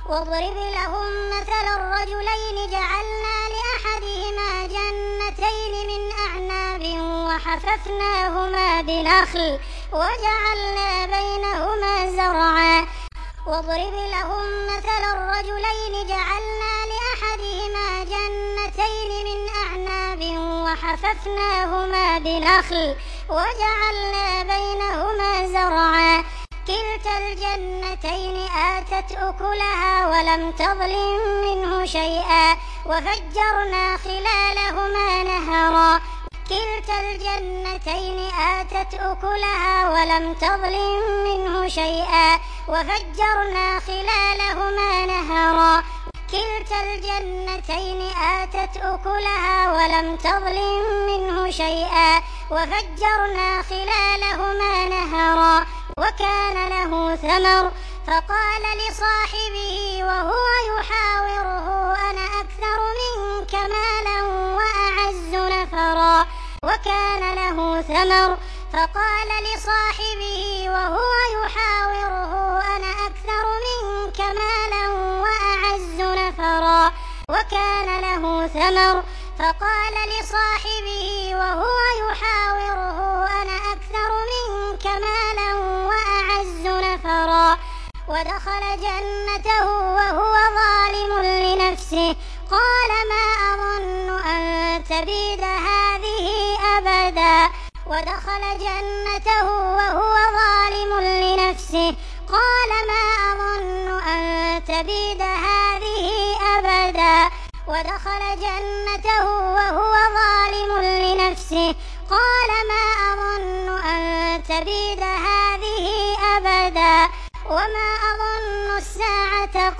Speaker 2: واضرب لهم مثل الرجلين جعلنا لأحدهما جنتين من أعناب وحففناهما بنخل وجعلنا بينهما زرعا واضرب لهم مثل الرجلين جعلنا لأحدهما جنتين من أعناب وحففناهما بنخل وجعلنا بينهما زرعا كلتا الجنتين آتت أكلها ولم تظلم منه شيئا وفجرنا خلالهما نهرا كلتا الجنتين آتت أكلها ولم تظلم منه شيئا وفجرنا خلالهما نهرا كلتا الجنتين آتت أكلها ولم تظلم منه شيئا وفجرنا خلالهما نهرا وكان له ثمر فقال لصاحبه وهو يحاوره أنا أكثر منك مالا وأعز نفرا وكان له ثمر فقال لصاحبه وهو يحاوره أنا أكثر منك مالا وأعز نفرا وكان له ثمر فقال لصاحبه وهو يحاوره أنا أكثر منك مالا وأعز نفرا ودخل جنته وهو ظالم لنفسه قال ما أظن أن تبيد هذه أبدا ودخل جنته وهو ظالم لنفسه قال ما أظن أن تبيد هذه أبدا ودخل جنته وهو ظالم لنفسه قال ما أظن أن تبيد هذه أبدا وما أظن الساعة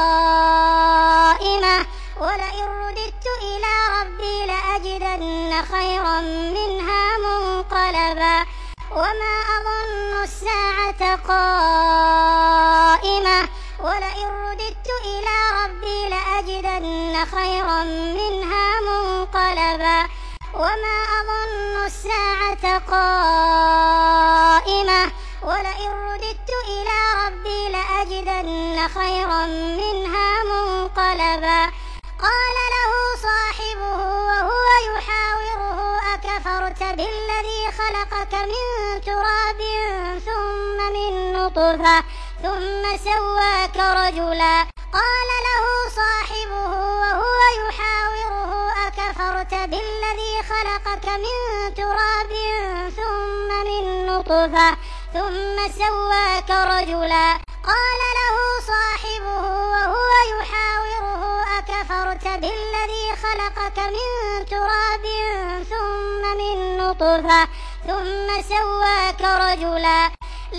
Speaker 2: قائمة ولئن رددت إلى ربي لأجدن خيرا منها منقلبا وما أظن الساعة قائمة ولئن رددت إلى ربي لأجدن خيرا منها منقلبا وما أظن الساعة قائمة ولئن رددت إلى ربي لأجدن خيرا منها منقلبا قال له صاحبه وهو يحاوره أكفرت بالذي خلقك من تراب ثم من نطفة ثم سواك رجلا قال له صاحبه وهو يحاوره أكفرت بالذي خلقك من تراب ثم من نطفة ثم سواك رجلا قال له صاحبه وهو يحاوره أكفرت بالذي خلقك من تراب ثم من نطفة ثم سواك رجلا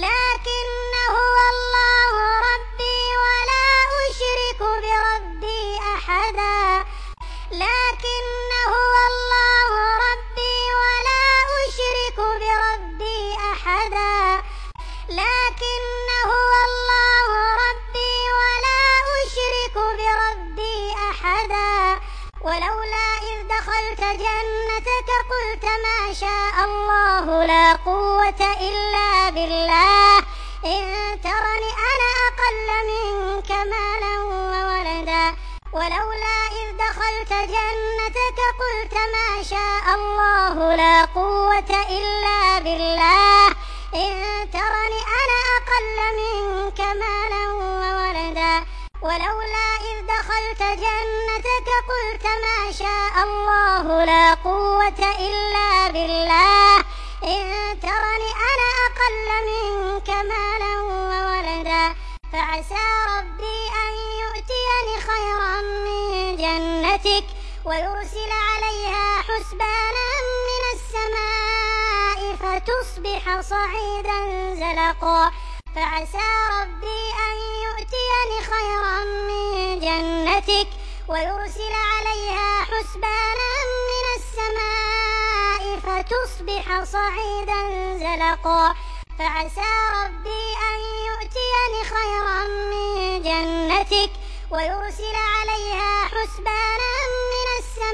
Speaker 2: لكن هو الله ربي ولا أشرك بربي أحدا لكن هو الله ربي ولا أشرك بربي أحدا لكن هو الله ربي ولا أشرك بربي أحدا ولولا إذ دخلت جنتك قلت ما شاء الله لا قوة إلا بالله إن ترني أنا أقل منك مالا وولدا ولولا إذ دخلت جنتك قلت ما شاء الله لا قوة إلا بالله إن ترني أنا أقل منك مالا وولدا ولولا إذ دخلت جنتك قلت ما شاء الله لا قوة إلا بالله إن ترني أنا أقل منك مالا وولدا فعسى ربي أن يؤتيني خيرا من جنتك ويرسل عليها حسبانا من السماء فتصبح صعيدا زلقا فعسى ربي أن يؤتيني خيرا من جنتك ويرسل عليها حسبانا من السماء فتصبح صعيدا زلقا فعسى ربي أن يؤتيني خيرا من جنتك ويرسل عليها حسبانا من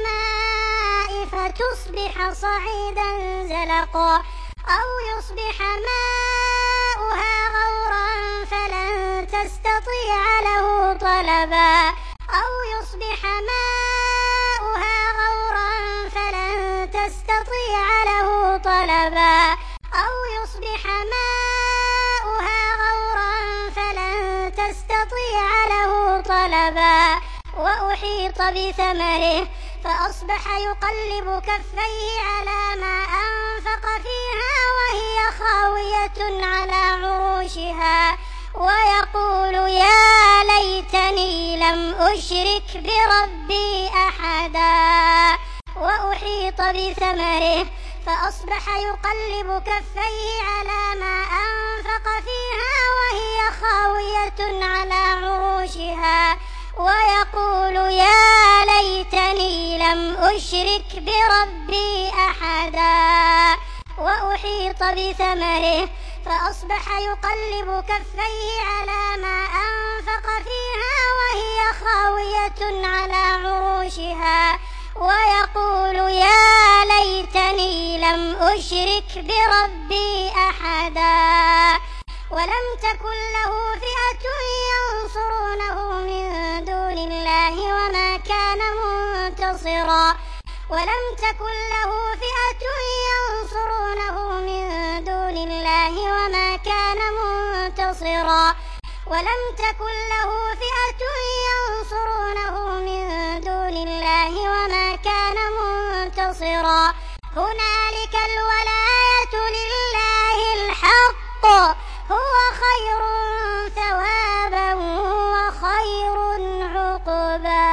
Speaker 2: السماء فتصبح صعيدا زلقا أو يصبح ماؤها غورا فلن تستطيع تستطيع له طلبا أو يصبح ماؤها غورا فلن تستطيع له طلبا أو يصبح ماؤها غورا فلن تستطيع له طلبا وأحيط بثمره فأصبح يقلب كفيه على ما أنفق فيها وهي خاوية على عروشها ويقول يا ليتني لم أشرك بربي أحدا وأحيط بثمره فأصبح يقلب كفيه على ما أنفق فيها وهي خاوية على عروشها ويقول يا ليتني لم أشرك بربي أحدا وأحيط بثمره فأصبح يقلب كفيه على ما أنفق فيها وهي خاوية على عروشها ويقول يا ليتني لم أشرك بربي أحدا ولم تكن له فئة ينصرونه من دون الله وما كان منتصرا ولم تكن له فئة ينصرونه من دون الله وما كان منتصرا ولم تكن له فئة ينصرونه من دون الله وما كان منتصرا هنالك الولاية لله الحق هو خير ثوابا وخير عقبا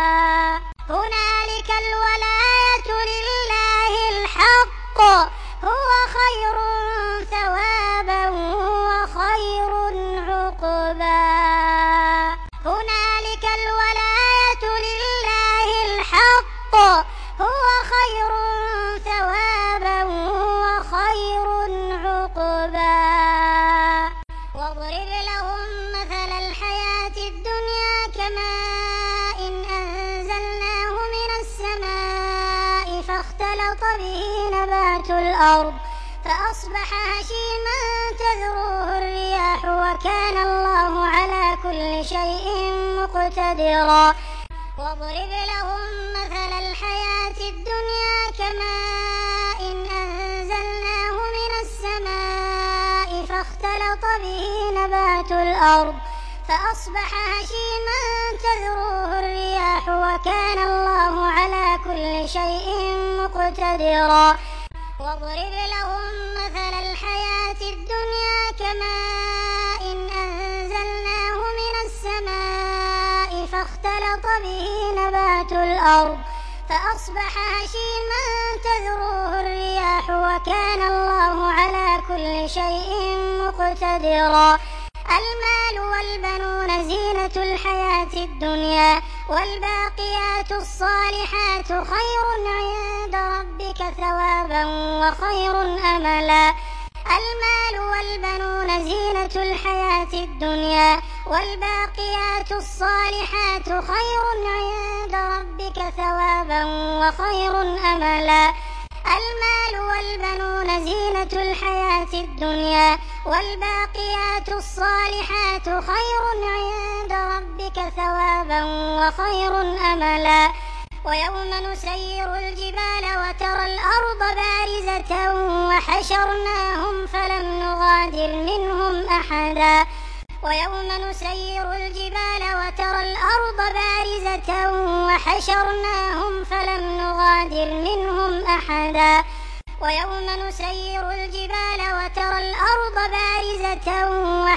Speaker 2: هنالك الولاية لله الحق هو خير ثوابا وخير عقبا هنالك الولاية لله الحق هو خير ثوابا وخير عقبا واضرب لهم مثل الحياة الدنيا كماء أنزلناه من السماء فاختلط به نبات الأرض فأصبح هشيما تذروه الرياح وكان الله على كل شيء مقتدرا واضرب لهم مثل الحياة الدنيا كماء أنزلناه من السماء فاختلط به نبات الأرض فأصبح هشيما تذروه الرياح وكان الله على كل شيء مقتدرا واضرب لهم مثل الحياة الدنيا كماء أنزلناه من السماء فاختلط به نبات الأرض فأصبح هشيما تذروه الرياح وكان الله على كل شيء مقتدرا المال والبنون زينة الحياة الدنيا والباقيات الصالحات خير عند ربك ثوابا وخير أملا المال والبنون زينة الحياة الدنيا والباقيات الصالحات خير عند ربك ثوابا وخير أملا المال والبنون زينة الحياة الدنيا والباقيات الصالحات خير عند ربك ثوابا وخير أملا ويوم نسير الجبال وترى الأرض بارزة وحشرناهم فلم نغادر منهم أحدا ويوم نسير الجبال وترى الأرض بارزة وحشرناهم فلم نغادر منهم أحدا ويوم نسير الجبال وترى الأرض بارزة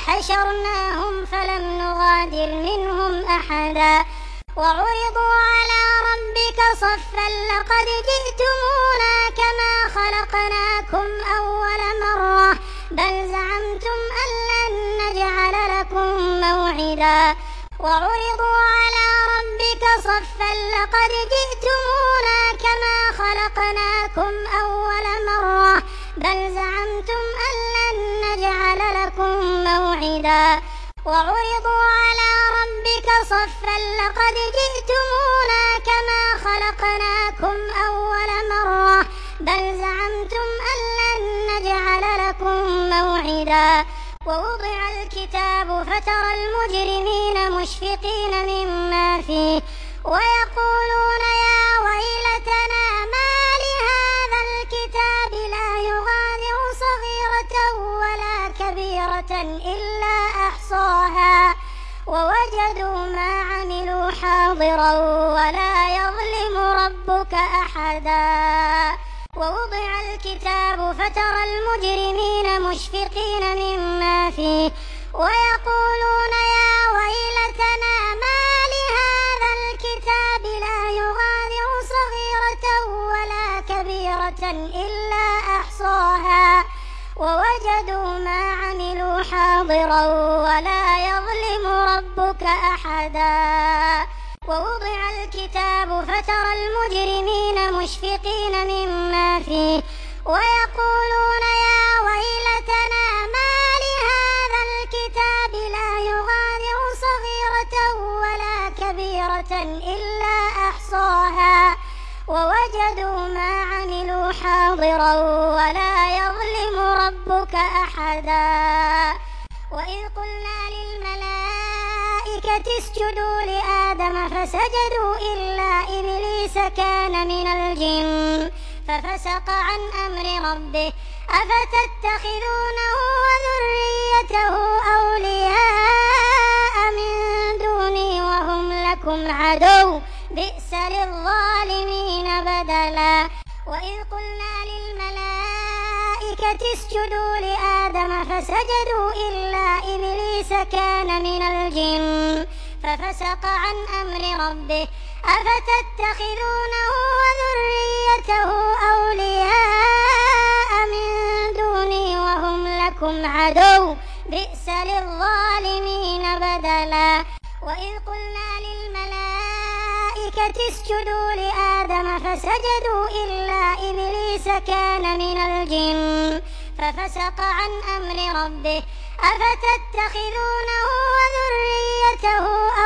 Speaker 2: وحشرناهم فلم نغادر منهم أحدا وعرضوا على ربك صفا لقد جئتمونا كما خلقناكم أول مرة بل زعمتم أن لن نجعل لكم موعدا وعرضوا على ربك صفا لقد جئتمونا كما خلقناكم أول مرة بل زعمتم أن لن نجعل لكم موعدا وعرضوا على ربك صفا لقد جئتمونا كما خلقناكم أول مرة بل زعمتم أن لن نجعل لكم موعدا ووضع الكتاب فترى المجرمين مشفقين مما فيه ويقولون يا ويلتنا ما لهذا الكتاب لا يغادر صغيرة ولا كبيرة إلا أحصاها ووجدوا ما عملوا حاضرا ولا يظلم ربك أحدا ووضع الكتاب فترى المجرمين مشفقين مما فيه ويقولون يا ويلتنا ما لهذا الكتاب لا يغادر صغيرة ولا كبيرة إلا أحصاها ووجدوا ما عملوا حاضرا ولا يظلم ربك أحدا ووضع الكتاب فترى المجرمين مشفقين مما فيه ويقولون يا ويلتنا ما لهذا الكتاب لا يغادر صغيرة ولا كبيرة إلا أحصاها ووجدوا ما عملوا حاضرا ولا يظلم ربك أحدا وإذ قلنا للملائكة اسجدوا لآدم فسجدوا إلا إبليس كان من الجن ففسق عن أمر ربه أفتتخذونه وذريته أولياء من دوني وهم لكم عدو بئس للظالمين بدلا وإذ قلنا للملائكة اسجدوا لآدم فسجدوا إلا إبليس كان من الجن ففسق عن أمر ربه أفتتخذونه وذريته أولياء من دوني وهم لكم عدو بئس للظالمين بدلا وإذ قلنا للملائكة اسجدوا لآدم فسجدوا إلا إبليس كان من الجن ففسق عن أمر ربه أفتتخذونه وذريته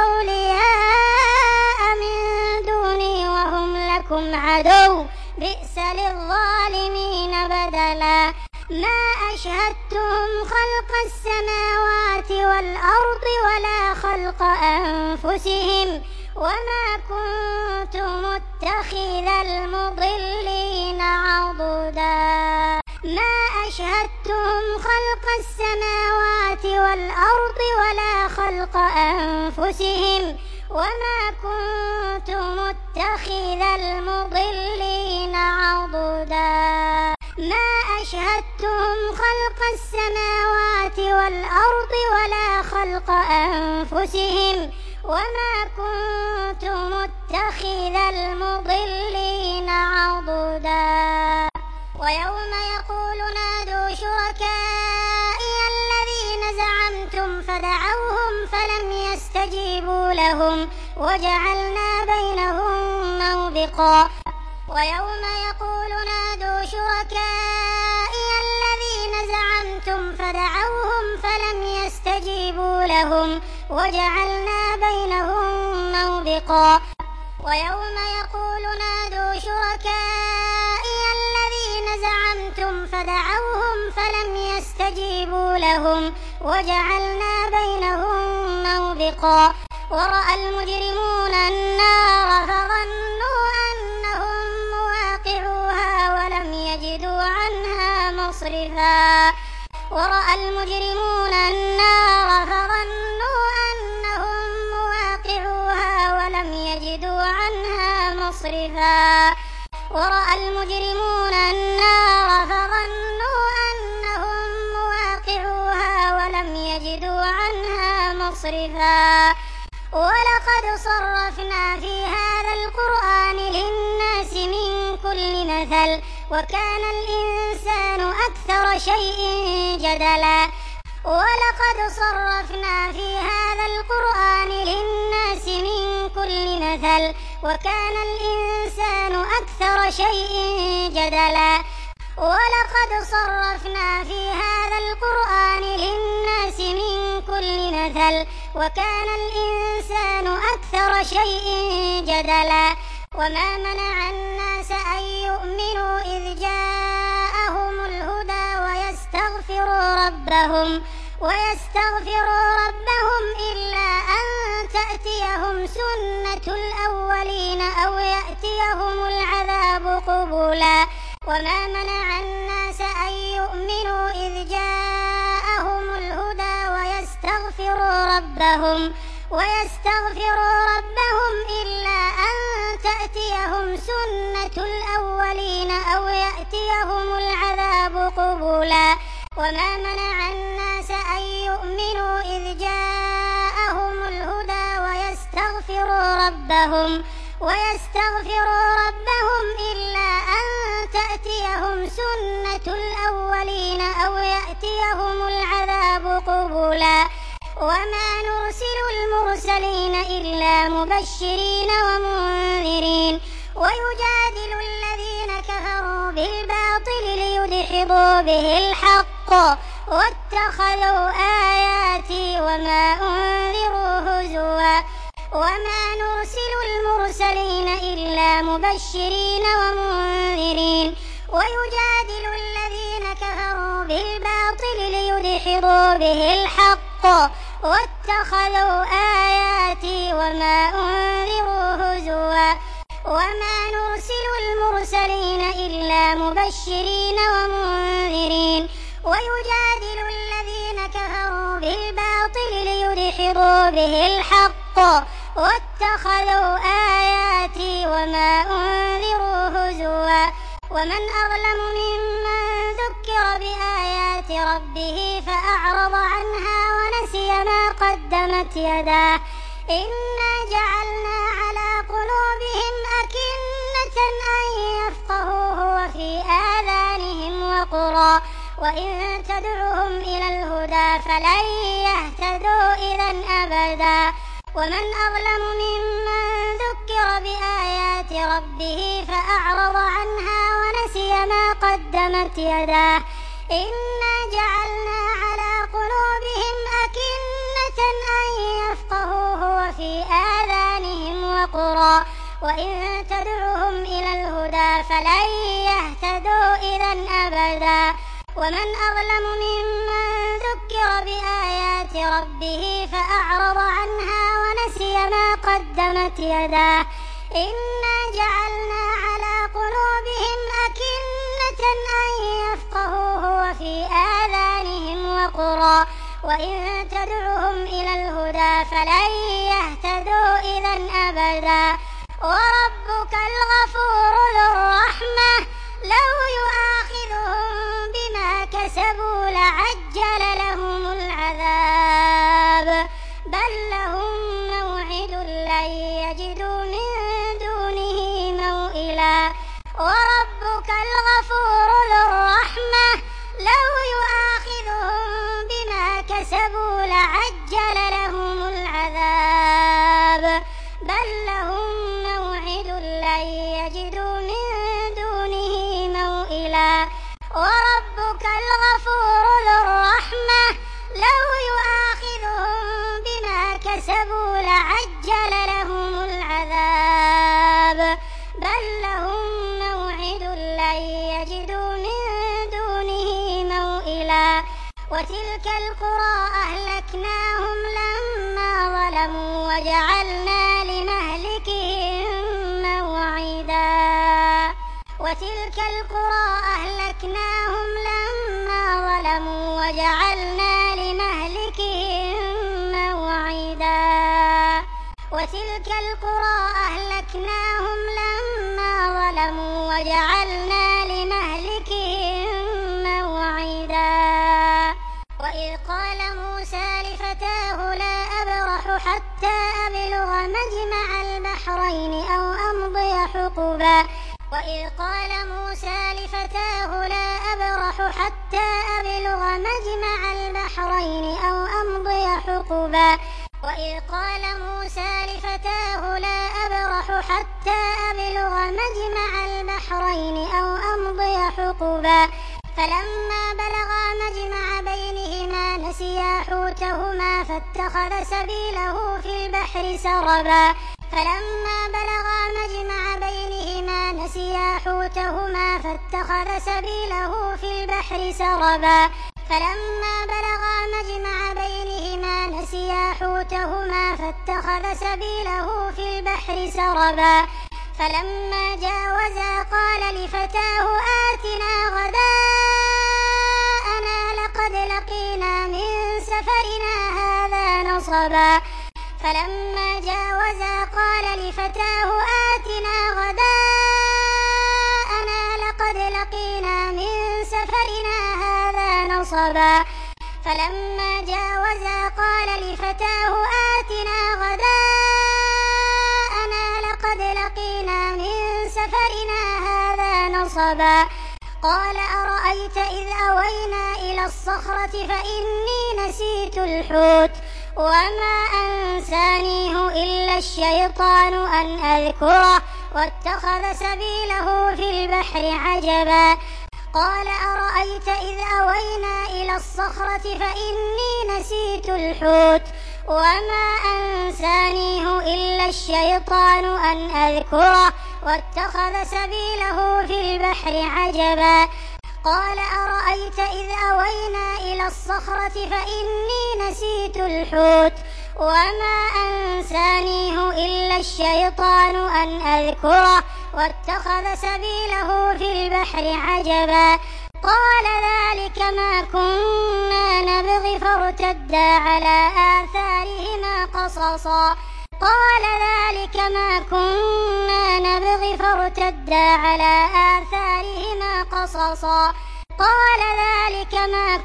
Speaker 2: أولياء من دوني وهم لكم عدو بئس للظالمين بدلا ما أشهدتهم خلق السماوات والأرض ولا خلق أنفسهم وما كنت متخذ المضلين عضدا ما أشهدتهم خلق السماوات والأرض ولا خلق أنفسهم وما كنت متخذ المضلين عضدا ما أشهدتهم خلق السماوات والأرض ولا خلق أنفسهم وما كنت متخذ المضلين عضدا ويوم يقول نادوا شركائي الذين زعمتم فدعوهم فلم يستجيبوا لهم وجعلنا بينهم موبقا ويوم يقول نادوا شركائي الذين زعمتم فدعوهم فلم يستجيبوا لهم وجعلنا بينهم موبقا ويوم يقول نادوا شركائي الذين زعمتم فدعوهم فلم يستجيبوا لهم وجعلنا بينهم موبقا ورأى المجرمون النار فظنوا أنهم مواقعوها ولم يجدوا عنها مصرفا ورأى المجرمون النار فظنوا أنهم مواقعوها ولم يجدوا عنها مصرفا ورأى المجرمون النار فظنوا أنهم مواقعوها ولم يجدوا عنها مصرفا ولقد صرفنا في هذا القرآن للناس من كل مثل وكان الإنسان أكثر شيء جدلا ولقد صرفنا في هذا القرآن للناس من كل مثل وكان الإنسان أكثر شيء جدلا ولقد صرفنا في هذا القرآن للناس من كل مثل وكان الإنسان أكثر شيء جدلا وما منع الناس أن يؤمنوا إذ جاءهم الهدى ويستغفروا ويستغفروا ربهم إلا أن تأتيهم سنة الأولين أو يأتيهم العذاب قبلا وما منع الناس أن يؤمنوا إذ جاءهم الهدى ويستغفروا ربهم إلا أن تأتيهم سنة الأولين أو يأتيهم العذاب قبلا وما منع الناس أن يؤمنوا إذ جاءهم الهدى ويستغفروا ربهم إلا أن تأتيهم سنة الأولين أو يأتيهم العذاب قبلا وما نرسل المرسلين إلا مبشرين ومنذرين ويجادل الذين كفروا بالباطل ليدحضوا به الحق واتخذوا آياتي وما أنذروا هزوا وما نرسل المرسلين إلا مبشرين ومنذرين ويجادل الذين كفروا بالباطل ليدحضوا به الحق واتخذوا آياتي وما أنذروا هزوا وما نرسل المرسلين إلا مبشرين ومنذرين ويجادل الذين كفروا بالباطل ليدحضوا به الحق واتخذوا آياتي وما أنذروا هزوا ومن أظلم ممن ذكر بآيات ربه فأعرض عنها ونسي ما قدمت يداه إنا جعلنا على قلوبهم أكنة أن يفقهوه وفي آذانهم وقرا وإن تدعهم إلى الهدى فلن يهتدوا إذا أبدا ومن أظلم ممن ذكر بآيات ربه فأعرض عنها ونسي ما قدمت يداه إنا جعلنا على قلوبهم أكنة أن يفقهوه وفي آذانهم وقرا وإن تدعهم إلى الهدى فلن يهتدوا إذا أبدا ومن أظلم ممن ذكر بآيات ربه فأعرض عنها ونسي ما قدمت يداه إنا جعلنا على قلوبهم أكنة أن يفقهوه وفي آذانهم وقرا وإن تدعهم إلى الهدى فلن يهتدوا إذا أبدا وربك الغفور ذو الرحمة لو يؤاخذهم بما كسبوا لعجل لهم العذاب بل لهم موعد لن يجدوا من دونه موئلا وربك الغفور ذو الرحمة لو يؤاخذهم بما كسبوا لعجل لهم العذاب بل لهم موعد لن يجدوا من دونه موئلا وربك الغفور ذو الرحمة لو يؤاخذهم بما كسبوا لعجل لهم العذاب بل لهم موعد لن يجدوا من دونه موئلا وتلك القرى أهلكناهم لما ظلموا وجعلنا لمهلكهم موعدا وتلك القرى أهلكناهم لما ظلموا وجعلنا لمهلكهم موعدا وتلك القرى أهلكناهم لما ظلموا وجعلنا لمهلكهم موعدا وإذ قال موسى لفتاه لا أبرح حتى أبلغ مجمع البحرين أو أمضي حقبا وإذ قال موسى لفتاه لا أبرح حتى أبلغ مجمع البحرين أو أمضي حقبا وإذ قال موسى لفتاه لا أبرح حتى أبلغ مجمع البحرين أو أمضي حقبا فلما بلغا مجمع بينهما نسيا حوتهما فاتخذ سبيله في البحر سربا فلما بلغا مجمع بينهما نسيا حوتهما فاتخذ سبيله في البحر سربا فلما بلغا مجمع بينهما نسيا حوتهما فاتخذ سبيله في البحر سربا فلما جاوزا قال لفتاه آتنا غداءنا لقد لقينا من سفرنا هذا نصبا فلما جاوزا قال لفتاه آتنا غداءنا لقد لقينا من سفرنا هذا نصبا فلما جاوزا قال لفتاه آتنا غداءنا لقد لقينا من سفرنا هذا نصبا قال أرأيت إذ أوينا إلى الصخرة فإني نسيت الحوت وما أنسانيه إلا الشيطان أن أذكره واتخذ سبيله في البحر عجبا قال أرأيت إذ أوينا إلى الصخرة فإني نسيت الحوت وما أنسانيه إلا الشيطان أن أذكره واتخذ سبيله في البحر عجبا قال أرأيت إذ أوينا إلى الصخرة فإني نسيت الحوت وما أنسانيه إلا الشيطان أن أذكره واتخذ سبيله في البحر عجبا قال ذلك ما كنا نبغي فارتدا على آثارهما قصصا قال ذلك ما كنا نبغي فارتدا على آثارهما قصصا قال ذلك ما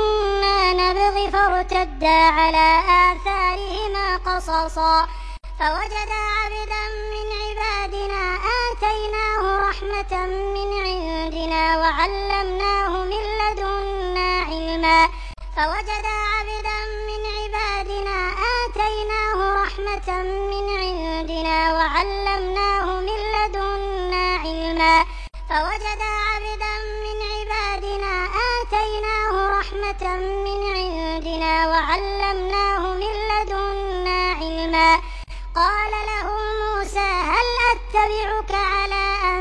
Speaker 2: كنا نبغي فارتدا على آثارهما قصصا فوجدا عبدا من عبادنا آتيناه رحمة من عندنا وعلمناه من لدنا علما فوجدا عبدا من عبادنا آتيناه رحمة من عندنا وعلمناه من لدنا علما فوجدا عبدا من عبادنا آتيناه رحمة من عندنا وعلمناه من لدنا علما قال له موسى هل أتبعك على أن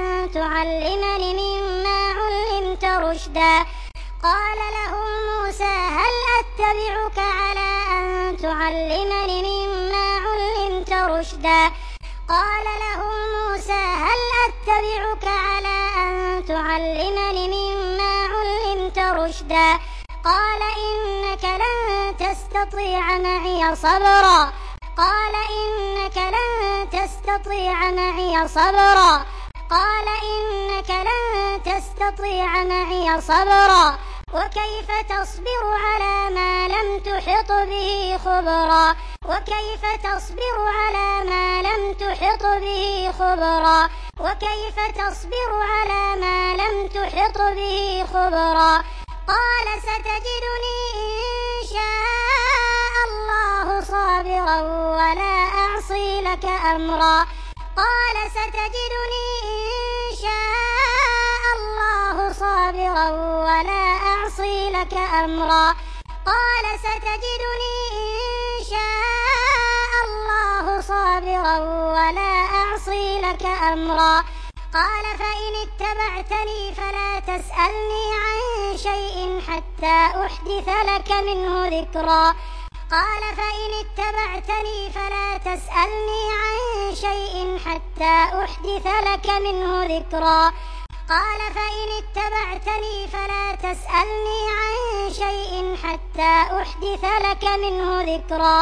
Speaker 2: تعلمني مما علمت رشدا قال له موسى هل أتبعك على أن تعلمني مما علمت رشدا قال له موسى هل أتبعك على أن تعلمني مما علمت رشدا قال إنك لن تستطيع معي صبرا قال إنك لن تستطيع معي صبرا قال إنك لن تستطيع معي صبرا وكيف تصبر على ما لم تحط به خبرا وكيف تصبر على ما لم تحط به خبرا وكيف تصبر على ما لم تحط به خبرا قال ستجدني إن شاء الله صابرا ولا أعصي لك أمرا قال ستجدني إن شاء الله صابرا ولا أعصي لك أمرا قال ستجدني إن شاء الله صابرا ولا أعصي لك أمرا قال فإن اتبعتني فلا تسألني عن شيء حتى أحدث لك منه ذكرا قال فإن اتبعتني فلا تسألني عن شيء حتى أحدث لك منه ذكرا قال فإن اتبعتني فلا تسألني عن شيء حتى أحدث لك منه ذكرا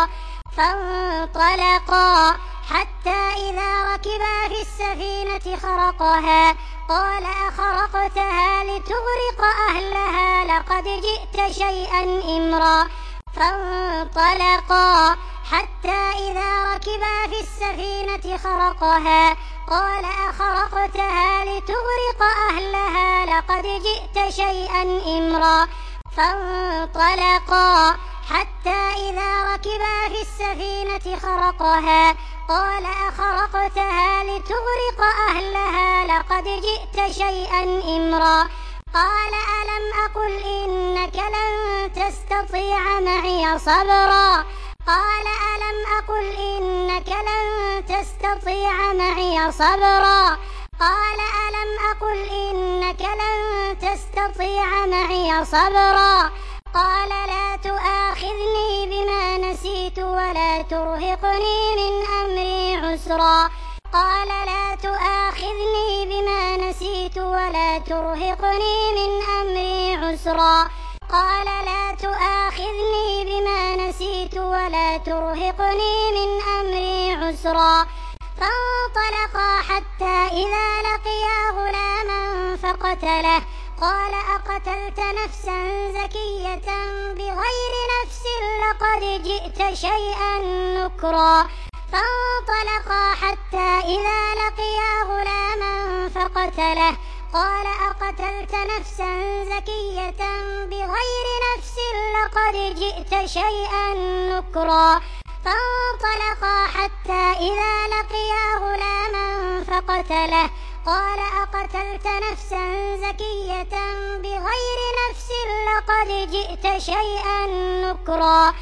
Speaker 2: فانطلقا حتى إذا ركبا في السفينة خرقها قال أخرقتها لتغرق أهلها لقد جئت شيئا إمرا فانطلقا حتى إذا ركبا في السفينة خرقها قال أخرقتها لتغرق أهلها لقد جئت شيئا إمرا فانطلقا حتى إذا ركبا في السفينة خرقها قال أخرقتها لتغرق أهلها لقد جئت شيئا إمرا قال ألم أقل إنك لن تستطيع معي صبرا قال ألم أقل إنك لن تستطيع معي صبرا قال ألم أقل إنك لن تستطيع معي صبرا قال لا تؤاخذني بما نسيت ولا ترهقني من أمري عسرا قال لا تؤاخذني بما نسيت ولا ترهقني من أمري عسرا قال لا تؤاخذني بما نسيت ولا ترهقني من أمري عسرا فانطلقا حتى إذا لقيا غلاما فقتله قال أقتلت نفسا زكية بغير نفس لقد جئت شيئا نكرا فانطلقا حتى إذا لقيا غلاما فقتله قال أقتلت نفسا زكية بغير نفس لقد جئت شيئا نكرا فانطلقا حتى إذا لقيا غلاما فقتله قال أقتلت نفسا زكية بغير نفس لقد جئت شيئا نكرا